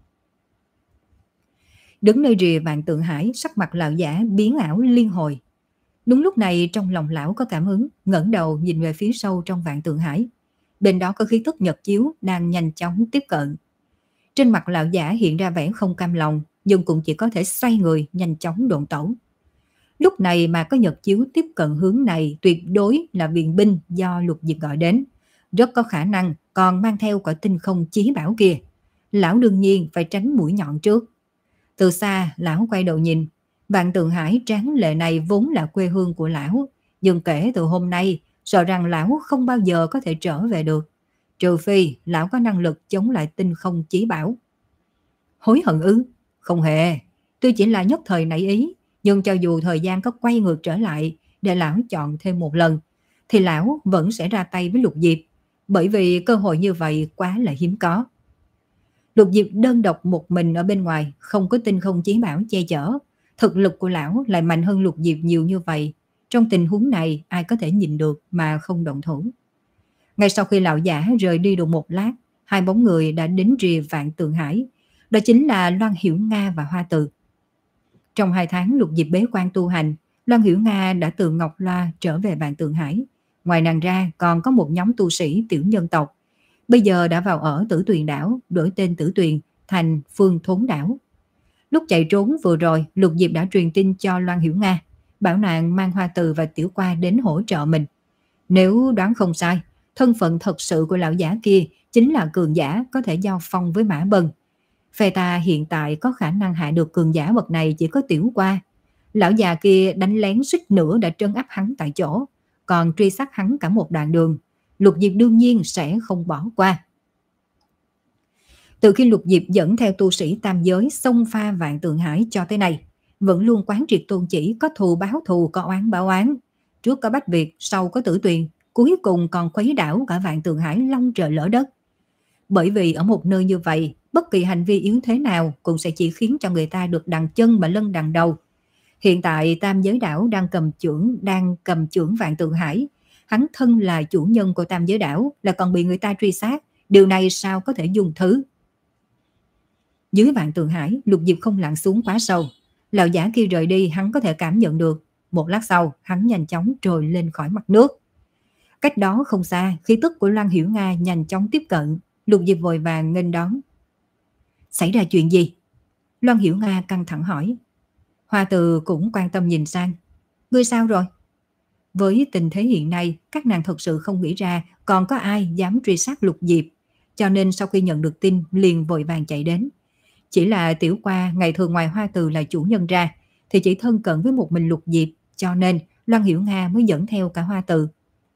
Đứng nơi rìa Vạn Tượng Hải, sắc mặt lão giả biến ảo liên hồi. Đúng lúc này trong lòng lão có cảm hứng, ngẩng đầu nhìn về phía sâu trong Vạn Tượng Hải. Bên đó có khí tức nhật chiếu đang nhanh chóng tiếp cận. Trên mặt lão giả hiện ra vẻ không cam lòng, nhưng cũng chỉ có thể xoay người nhanh chóng độn tẩu. Lúc này mà có nhật chiếu tiếp cận hướng này tuyệt đối là viện binh do Lục Diệp gọi đến. Rất có khả năng còn mang theo quả tinh không chí bảo kia. Lão đương nhiên phải tránh mũi nhọn trước. Từ xa lão quay đầu nhìn. Vạn Tượng Hải tráng lệ này vốn là quê hương của lão. Nhưng kể từ hôm nay, sợ rằng lão không bao giờ có thể trở về được. Trừ phi lão có năng lực chống lại tinh không chí bảo. Hối hận ư? Không hề. Tuy chỉ là nhất thời nảy ý, nhưng cho dù thời gian có quay ngược trở lại để lão chọn thêm một lần, thì lão vẫn sẽ ra tay với Lục Diệp. Bởi vì cơ hội như vậy quá là hiếm có. Lục Diệp đơn độc một mình ở bên ngoài, không có tinh không chí bảo che chở. Thực lực của lão lại mạnh hơn Lục Diệp nhiều như vậy. Trong tình huống này ai có thể nhìn được mà không động thủ. Ngay sau khi lão giả rời đi được một lát, hai bóng người đã đến rìa Vạn Tượng Hải. Đó chính là Loan Hiểu Nga và Hoa Từ. Trong hai tháng Lục Diệp bế quan tu hành, Loan Hiểu Nga đã từ Ngọc Loa trở về Vạn Tượng Hải. Ngoài nàng ra còn có một nhóm tu sĩ tiểu nhân tộc. Bây giờ đã vào ở Tử Tuyền đảo, đổi tên Tử Tuyền thành Phương Thốn đảo. Lúc chạy trốn vừa rồi, Lục Diệp đã truyền tin cho Loan Hiểu Nga, bảo nàng mang Hoa Từ và Tiểu Qua đến hỗ trợ mình. Nếu đoán không sai, thân phận thật sự của lão giả kia chính là cường giả có thể giao phong với Mã Bân. Phe ta hiện tại có khả năng hạ được cường giả bậc này chỉ có Tiểu Qua. Lão già kia đánh lén suýt nữa đã trấn áp hắn tại chỗ, còn truy sát hắn cả một đoạn đường. Lục Diệp đương nhiên sẽ không bỏ qua. Từ khi Lục Diệp dẫn theo tu sĩ tam giới xông pha Vạn Tượng Hải cho tới nay, vẫn luôn quán triệt tôn chỉ có thù báo thù, có oán báo oán. Trước có Bách Việt, sau có Tử Tuyền, cuối cùng còn khuấy đảo cả Vạn Tượng Hải long trời lỡ đất. Bởi vì ở một nơi như vậy, bất kỳ hành vi yếu thế nào cũng sẽ chỉ khiến cho người ta được đằng chân mà lân đằng đầu. Hiện tại Tam Giới Đảo đang cầm chưởng đang cầm chưởng Vạn Tượng Hải. Hắn thân là chủ nhân của Tam Giới Đảo là còn bị người ta truy sát. Điều này sao có thể dung thứ? Dưới Vạn Tượng Hải, Lục Diệp không lặn xuống quá sâu. Lão giả kia rời đi, hắn có thể cảm nhận được. Một lát sau, hắn nhanh chóng trồi lên khỏi mặt nước. Cách đó không xa, khí tức của Loan Hiểu Nga nhanh chóng tiếp cận. Lục Diệp vội vàng nghênh đón. Xảy ra chuyện gì? Loan Hiểu Nga căng thẳng hỏi. Hoa Từ cũng quan tâm nhìn sang. Ngươi sao rồi? Với tình thế hiện nay, các nàng thật sự không nghĩ ra còn có ai dám truy sát Lục Diệp. Cho nên sau khi nhận được tin, liền vội vàng chạy đến. Chỉ là tiểu qua ngày thường ngoài Hoa Từ là chủ nhân ra, thì chỉ thân cận với một mình Lục Diệp, cho nên Loan Hiểu Nga mới dẫn theo cả Hoa Từ.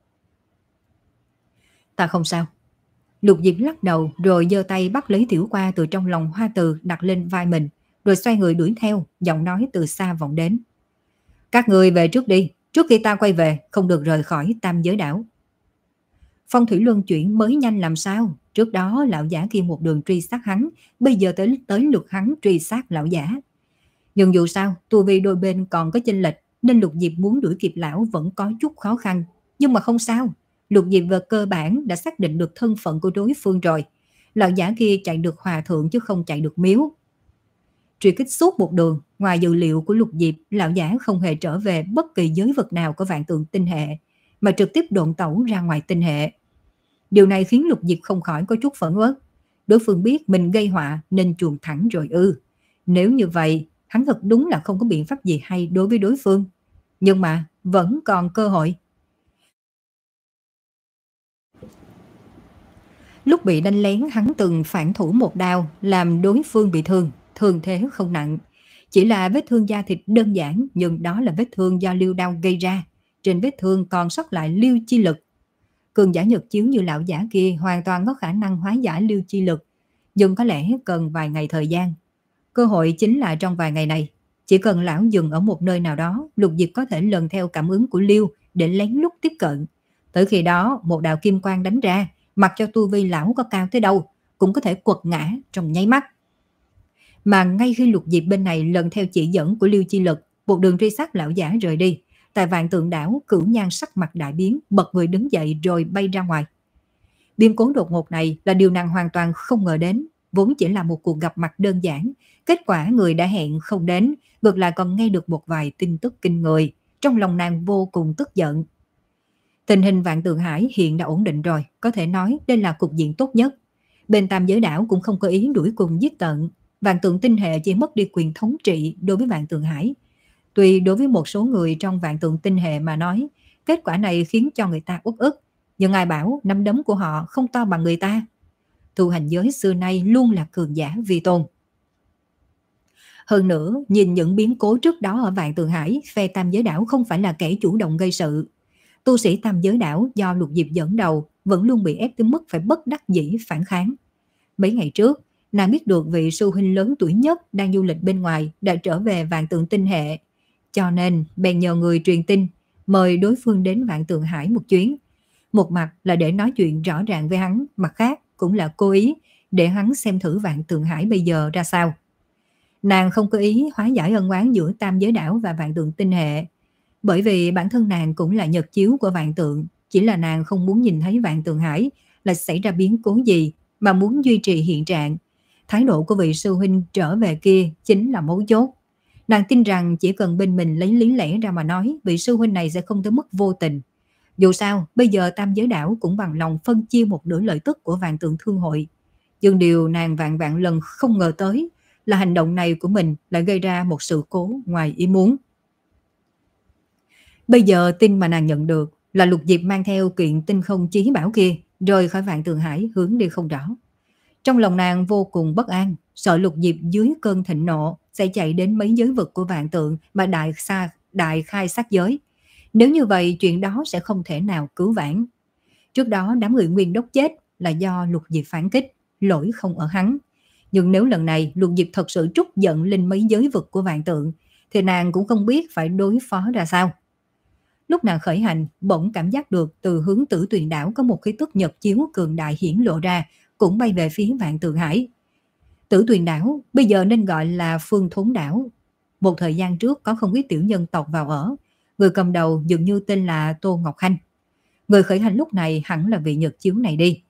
Ta không sao. Lục Diệp lắc đầu rồi giơ tay bắt lấy tiểu qua từ trong lòng Hoa Từ đặt lên vai mình, rồi xoay người đuổi theo, giọng nói từ xa vọng đến. Các người về trước đi, trước khi ta quay về không được rời khỏi Tam Giới Đảo. Phong thủy luân chuyển mới nhanh làm sao? Trước đó lão giả kia một đường truy sát hắn, bây giờ tới tới lượt hắn truy sát lão giả. Nhưng dù sao, tu vi đôi bên còn có chênh lệch, nên Lục Diệp muốn đuổi kịp lão vẫn có chút khó khăn. Nhưng mà không sao, Lục Diệp về cơ bản đã xác định được thân phận của đối phương rồi. Lão giả kia chạy được hòa thượng chứ không chạy được miếu. Truy kích suốt một đường, ngoài dự liệu của Lục Diệp, lão giả không hề trở về bất kỳ giới vực nào của Vạn Tượng Tinh Hệ, mà trực tiếp độn tẩu ra ngoài tinh hệ. Điều này khiến Lục Diệp không khỏi có chút phẫn uất. Đối phương biết mình gây họa nên chuồn thẳng rồi ư. Nếu như vậy, hắn thật đúng là không có biện pháp gì hay đối với đối phương. Nhưng mà vẫn còn cơ hội. Lúc bị đánh lén, hắn từng phản thủ một đao làm đối phương bị thương, thương thế không nặng. Chỉ là vết thương da thịt đơn giản, nhưng đó là vết thương do liêu đao gây ra. Trên vết thương còn sót lại liêu chi lực. Cường giả nhật chiếu như lão giả kia hoàn toàn có khả năng hóa giải liêu chi lực, nhưng có lẽ cần vài ngày thời gian. Cơ hội chính là trong vài ngày này. Chỉ cần lão dừng ở một nơi nào đó, Lục Diệp có thể lần theo cảm ứng của liêu để lén lút tiếp cận. Tới khi đó, một đạo kim quang đánh ra, mặc cho tu vi lão có cao tới đâu, cũng có thể quật ngã trong nháy mắt. Mà ngay khi Lục Diệp bên này lần theo chỉ dẫn của liêu chi lực, một đường truy sát lão giả rời đi, tại Vạn Tượng Đảo, Cửu Nhan sắc mặt đại biến, bật người đứng dậy rồi bay ra ngoài. Biến cố đột ngột này là điều nàng hoàn toàn không ngờ đến, vốn chỉ là một cuộc gặp mặt đơn giản, kết quả người đã hẹn không đến, ngược lại còn nghe được một vài tin tức kinh người, trong lòng nàng vô cùng tức giận. Tình hình Vạn Tượng Hải hiện đã ổn định rồi, có thể nói đây là cục diện tốt nhất. Bên Tam Giới Đảo cũng không có ý đuổi cùng giết tận, Vạn Tượng Tinh Hệ chỉ mất đi quyền thống trị đối với Vạn Tượng Hải. Tuy đối với một số người trong Vạn Tượng Tinh Hệ mà nói, kết quả này khiến cho người ta uất ức, nhưng ai bảo nắm đấm của họ không to bằng người ta. Tu hành giới xưa nay luôn là cường giả vi tôn. Hơn nữa, nhìn những biến cố trước đó ở Vạn Tượng Hải, phe Tam Giới Đảo không phải là kẻ chủ động gây sự. Tu sĩ Tam Giới Đảo do Lục Diệp dẫn đầu vẫn luôn bị ép tới mức phải bất đắc dĩ phản kháng. Mấy ngày trước, nàng biết được vị sư huynh lớn tuổi nhất đang du lịch bên ngoài đã trở về Vạn Tượng Tinh Hệ. Cho nên bèn nhờ người truyền tin, mời đối phương đến Vạn Tượng Hải một chuyến. Một mặt là để nói chuyện rõ ràng với hắn, mặt khác cũng là cố ý để hắn xem thử Vạn Tượng Hải bây giờ ra sao. Nàng không có ý hóa giải ân oán giữa Tam Giới Đảo và Vạn Tượng Tinh Hệ, bởi vì bản thân nàng cũng là nhật chiếu của Vạn Tượng, chỉ là nàng không muốn nhìn thấy Vạn Tượng Hải là xảy ra biến cố gì, mà muốn duy trì hiện trạng. Thái độ của vị sư huynh trở về kia chính là mấu chốt. Nàng tin rằng chỉ cần bên mình lấy lý lẽ ra mà nói, vị sư huynh này sẽ không tới mức vô tình. Dù sao, bây giờ Tam Giới Đảo cũng bằng lòng phân chia một nửa lợi tức của Vạn Tượng Thương hội. Nhưng điều nàng vạn vạn lần không ngờ tới là hành động này của mình lại gây ra một sự cố ngoài ý muốn. Bây giờ tin mà nàng nhận được là Lục Diệp mang theo kiện tinh không chí bảo kia rời khỏi Vạn Tượng Hải hướng đi không rõ. Trong lòng nàng vô cùng bất an, sợ Lục Diệp dưới cơn thịnh nộ sẽ chạy đến mấy giới vực của Vạn Tượng mà đại xa, đại khai sát giới. Nếu như vậy, chuyện đó sẽ không thể nào cứu vãn. Trước đó đám người Nguyên Đốc chết là do Lục Diệp phản kích, lỗi không ở hắn. Nhưng nếu lần này Lục Diệp thật sự trút giận lên mấy giới vực của Vạn Tượng, thì nàng cũng không biết phải đối phó ra sao. Lúc nàng khởi hành, bỗng cảm giác được từ hướng Tử Tuyền Đảo có một khí tức nhật chiếu cường đại hiển lộ ra, cũng bay về phía Vạn Tượng Hải. Tử Tuyền đảo bây giờ nên gọi là Phương Thốn đảo. Một thời gian trước có không ít tiểu nhân tộc vào ở, người cầm đầu dường như tên là Tô Ngọc Khanh. Người khởi hành lúc này hẳn là vị Nhật chiếu này đi.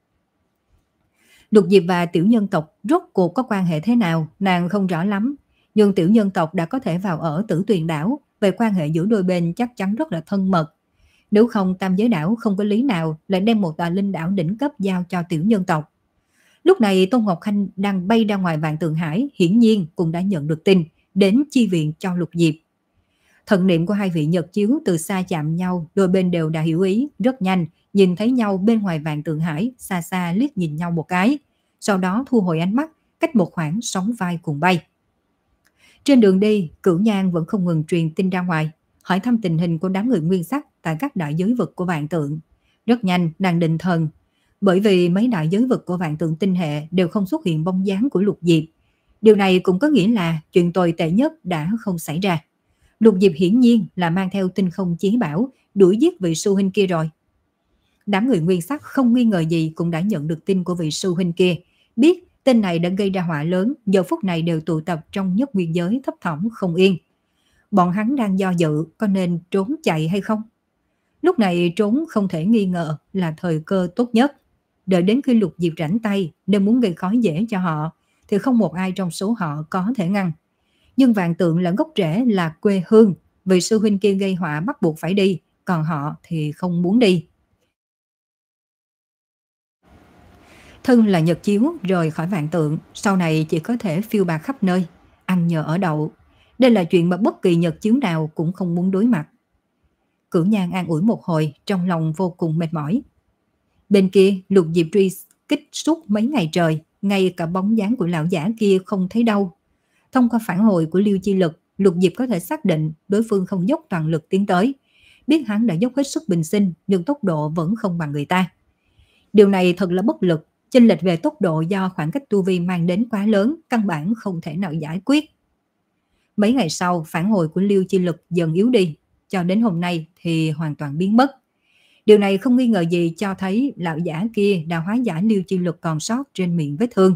Lục Diệp và tiểu nhân tộc rốt cuộc có quan hệ thế nào, nàng không rõ lắm. Nhưng tiểu nhân tộc đã có thể vào ở Tử Tuyền đảo, về quan hệ giữa đôi bên chắc chắn rất là thân mật. Nếu không, Tam Giới đảo không có lý nào lại đem một tòa linh đảo đỉnh cấp giao cho tiểu nhân tộc. Lúc này Tôn Ngọc Khanh đang bay ra ngoài Vạn Tượng Hải, hiển nhiên cũng đã nhận được tin, đến chi viện cho Lục Diệp. Thần niệm của hai vị Nhật chiếu từ xa chạm nhau, đôi bên đều đã hiểu ý, rất nhanh, nhìn thấy nhau bên ngoài Vạn Tượng Hải, xa xa liếc nhìn nhau một cái, sau đó thu hồi ánh mắt, cách một khoảng sóng vai cùng bay. Trên đường đi, Cửu Nhan vẫn không ngừng truyền tin ra ngoài, hỏi thăm tình hình của đám người nguyên sắc tại các đại giới vực của Vạn Tượng. Rất nhanh, nàng định thần, bởi vì mấy đại giới vực của Vạn Tượng tinh hệ đều không xuất hiện bóng dáng của Lục Diệp. Điều này cũng có nghĩa là chuyện tồi tệ nhất đã không xảy ra. Lục Diệp hiển nhiên là mang theo tinh không chí bảo, đuổi giết vị sư huynh kia rồi. Đám người nguyên sắc không nghi ngờ gì cũng đã nhận được tin của vị sư huynh kia, biết tên này đã gây ra họa lớn, giờ phút này đều tụ tập trong nhất nguyên giới thấp thỏm không yên. Bọn hắn đang do dự có nên trốn chạy hay không. Lúc này trốn không thể nghi ngờ là thời cơ tốt nhất. Đợi đến khi Lục Diệp rảnh tay, nếu muốn gây khó dễ cho họ, thì không một ai trong số họ có thể ngăn. Nhưng Vạn Tượng là gốc rễ, là quê hương, vị sư huynh kia gây họa bắt buộc phải đi, còn họ thì không muốn đi. Thân là Nhật chiếu rời khỏi Vạn Tượng, sau này chỉ có thể phiêu bạt khắp nơi, ăn nhờ ở đậu. Đây là chuyện mà bất kỳ Nhật chiếu nào cũng không muốn đối mặt. Cửu Nhan an ủi một hồi, trong lòng vô cùng mệt mỏi. Bên kia, Lục Diệp truy kích suốt mấy ngày trời, ngay cả bóng dáng của lão giả kia không thấy đâu. Thông qua phản hồi của Liêu Chi Lực, Lục Diệp có thể xác định đối phương không dốc toàn lực tiến tới. Biết hắn đã dốc hết sức bình sinh, nhưng tốc độ vẫn không bằng người ta. Điều này thật là bất lực, chênh lệch về tốc độ do khoảng cách tu vi mang đến quá lớn, căn bản không thể nào giải quyết. Mấy ngày sau, phản hồi của Liêu Chi Lực dần yếu đi, cho đến hôm nay thì hoàn toàn biến mất. Điều này không nghi ngờ gì cho thấy lão giả kia đã hóa giải Liêu Chi Lực còn sót trên miệng vết thương.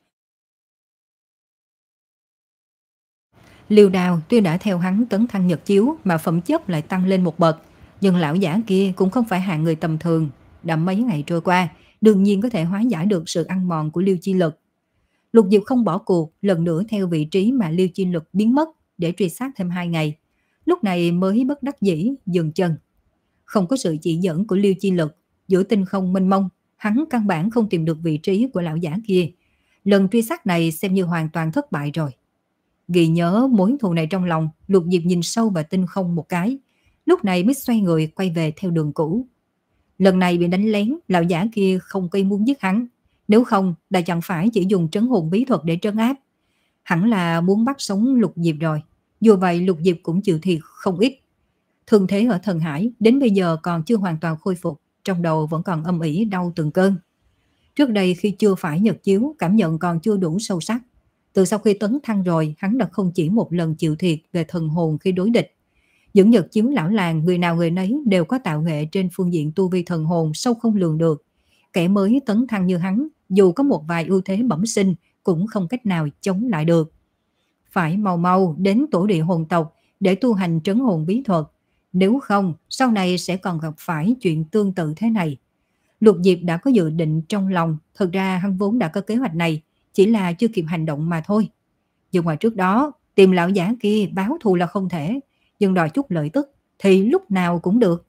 Liêu Đào tuy đã theo hắn tấn thăng Nhật chiếu mà phẩm chất lại tăng lên một bậc, nhưng lão giả kia cũng không phải hạng người tầm thường. Đã mấy ngày trôi qua, đương nhiên có thể hóa giải được sự ăn mòn của Liêu Chi Lực. Lục Diệp không bỏ cuộc, lần nữa theo vị trí mà Liêu Chi Lực biến mất để truy sát thêm hai ngày. Lúc này mới bất đắc dĩ dừng chân. Không có sự chỉ dẫn của Liêu Chi Lực, giữa tinh không mênh mông, hắn căn bản không tìm được vị trí của lão giả kia. Lần truy sát này xem như hoàn toàn thất bại rồi. Ghi nhớ mối thù này trong lòng, Lục Diệp nhìn sâu vào tinh không một cái, lúc này mới xoay người quay về theo đường cũ. Lần này bị đánh lén, lão giả kia không có ý muốn giết hắn, nếu không đã chẳng phải chỉ dùng trấn hồn bí thuật để trấn áp. Hẳn là muốn bắt sống Lục Diệp rồi. Dù vậy Lục Diệp cũng chịu thiệt không ít. Thương thế ở Thần Hải đến bây giờ còn chưa hoàn toàn khôi phục, trong đầu vẫn còn âm ỉ đau từng cơn. Trước đây khi chưa phải Nhật chiếu, cảm nhận còn chưa đủ sâu sắc. Từ sau khi tấn thăng rồi, hắn đã không chỉ một lần chịu thiệt về thần hồn khi đối địch. Những Nhật chiếu lão làng, người nào người nấy đều có tạo nghệ trên phương diện tu vi thần hồn sâu không lường được. Kẻ mới tấn thăng như hắn, dù có một vài ưu thế bẩm sinh, cũng không cách nào chống lại được. Phải mau mau đến tổ địa hồn tộc để tu hành trấn hồn bí thuật. Nếu không, sau này sẽ còn gặp phải chuyện tương tự thế này. Lục Diệp đã có dự định trong lòng, thật ra hắn vốn đã có kế hoạch này, chỉ là chưa kịp hành động mà thôi. Nhưng mà trước đó, tìm lão giả kia báo thù là không thể, nhưng đòi chút lợi tức thì lúc nào cũng được.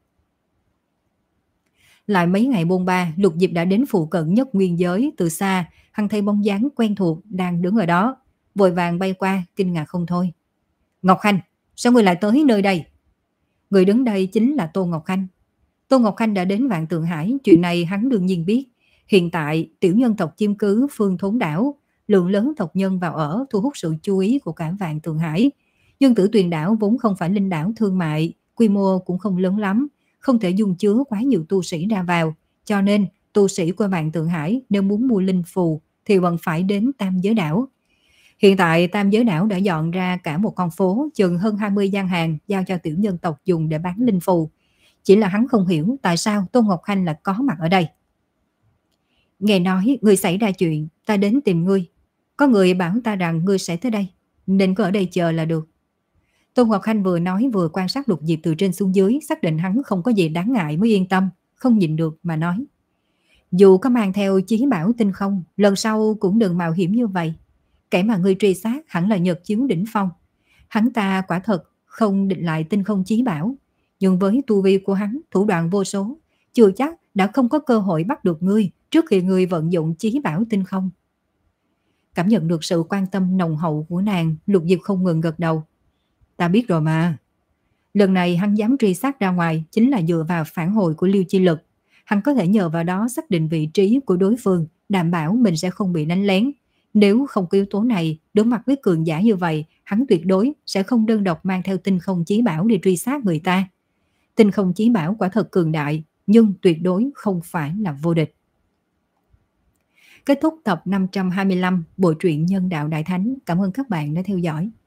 Lại mấy ngày bôn ba, Lục Diệp đã đến phụ cận nhất nguyên giới. Từ xa, hắn thấy bóng dáng quen thuộc đang đứng ở đó, vội vàng bay qua, kinh ngạc không thôi. Ngọc Khanh, sao ngươi lại tới nơi đây? Người đứng đây chính là Tô Ngọc Khanh. Tô Ngọc Khanh đã đến Vạn Tượng Hải, chuyện này hắn đương nhiên biết. Hiện tại, tiểu nhân tộc chiếm cứ Phương Thốn đảo, lượng lớn tộc nhân vào ở thu hút sự chú ý của cả Vạn Tượng Hải. Nhưng Tử Tuyền đảo vốn không phải linh đảo thương mại, quy mô cũng không lớn lắm, không thể dung chứa quá nhiều tu sĩ ra vào, cho nên tu sĩ của Vạn Tượng Hải nếu muốn mua linh phù thì vẫn phải đến Tam Giới đảo. Hiện tại Tam Giới đảo đã dọn ra cả một con phố chừng hơn hai mươi gian hàng giao cho tiểu nhân tộc dùng để bán linh phù. Chỉ là hắn không hiểu tại sao Tô Ngọc Khanh lại có mặt ở đây. Nghe nói ngươi xảy ra chuyện, ta đến tìm ngươi. Có người bảo ta rằng ngươi sẽ tới đây, nên cứ ở đây chờ là được. Tôn Ngọc Khanh vừa nói vừa quan sát Lục Diệp từ trên xuống dưới, xác định hắn không có gì đáng ngại mới yên tâm, không nhịn được mà nói. Dù có mang theo chí bảo tinh không, lần sau cũng đừng mạo hiểm như vậy. Kẻ mà ngươi truy sát hẳn là Nhật Chiếu đỉnh phong. Hắn ta quả thật không định lại tinh không chí bảo, nhưng với tu vi của hắn thủ đoạn vô số, chưa chắc đã không có cơ hội bắt được ngươi trước khi ngươi vận dụng chí bảo tinh không. Cảm nhận được sự quan tâm nồng hậu của nàng, Lục Diệp không ngừng gật đầu. Ta biết rồi mà. Lần này hắn dám truy sát ra ngoài chính là dựa vào phản hồi của Liêu Chi Lực. Hắn có thể nhờ vào đó xác định vị trí của đối phương, đảm bảo mình sẽ không bị đánh lén. Nếu không có yếu tố này, đối mặt với cường giả như vậy, hắn tuyệt đối sẽ không đơn độc mang theo tinh không chí bảo để truy sát người ta. Tinh không chí bảo quả thật cường đại, nhưng tuyệt đối không phải là vô địch. Kết thúc tập năm trăm hai mươi lăm bộ truyện Nhân đạo Đại Thánh. Cảm ơn các bạn đã theo dõi.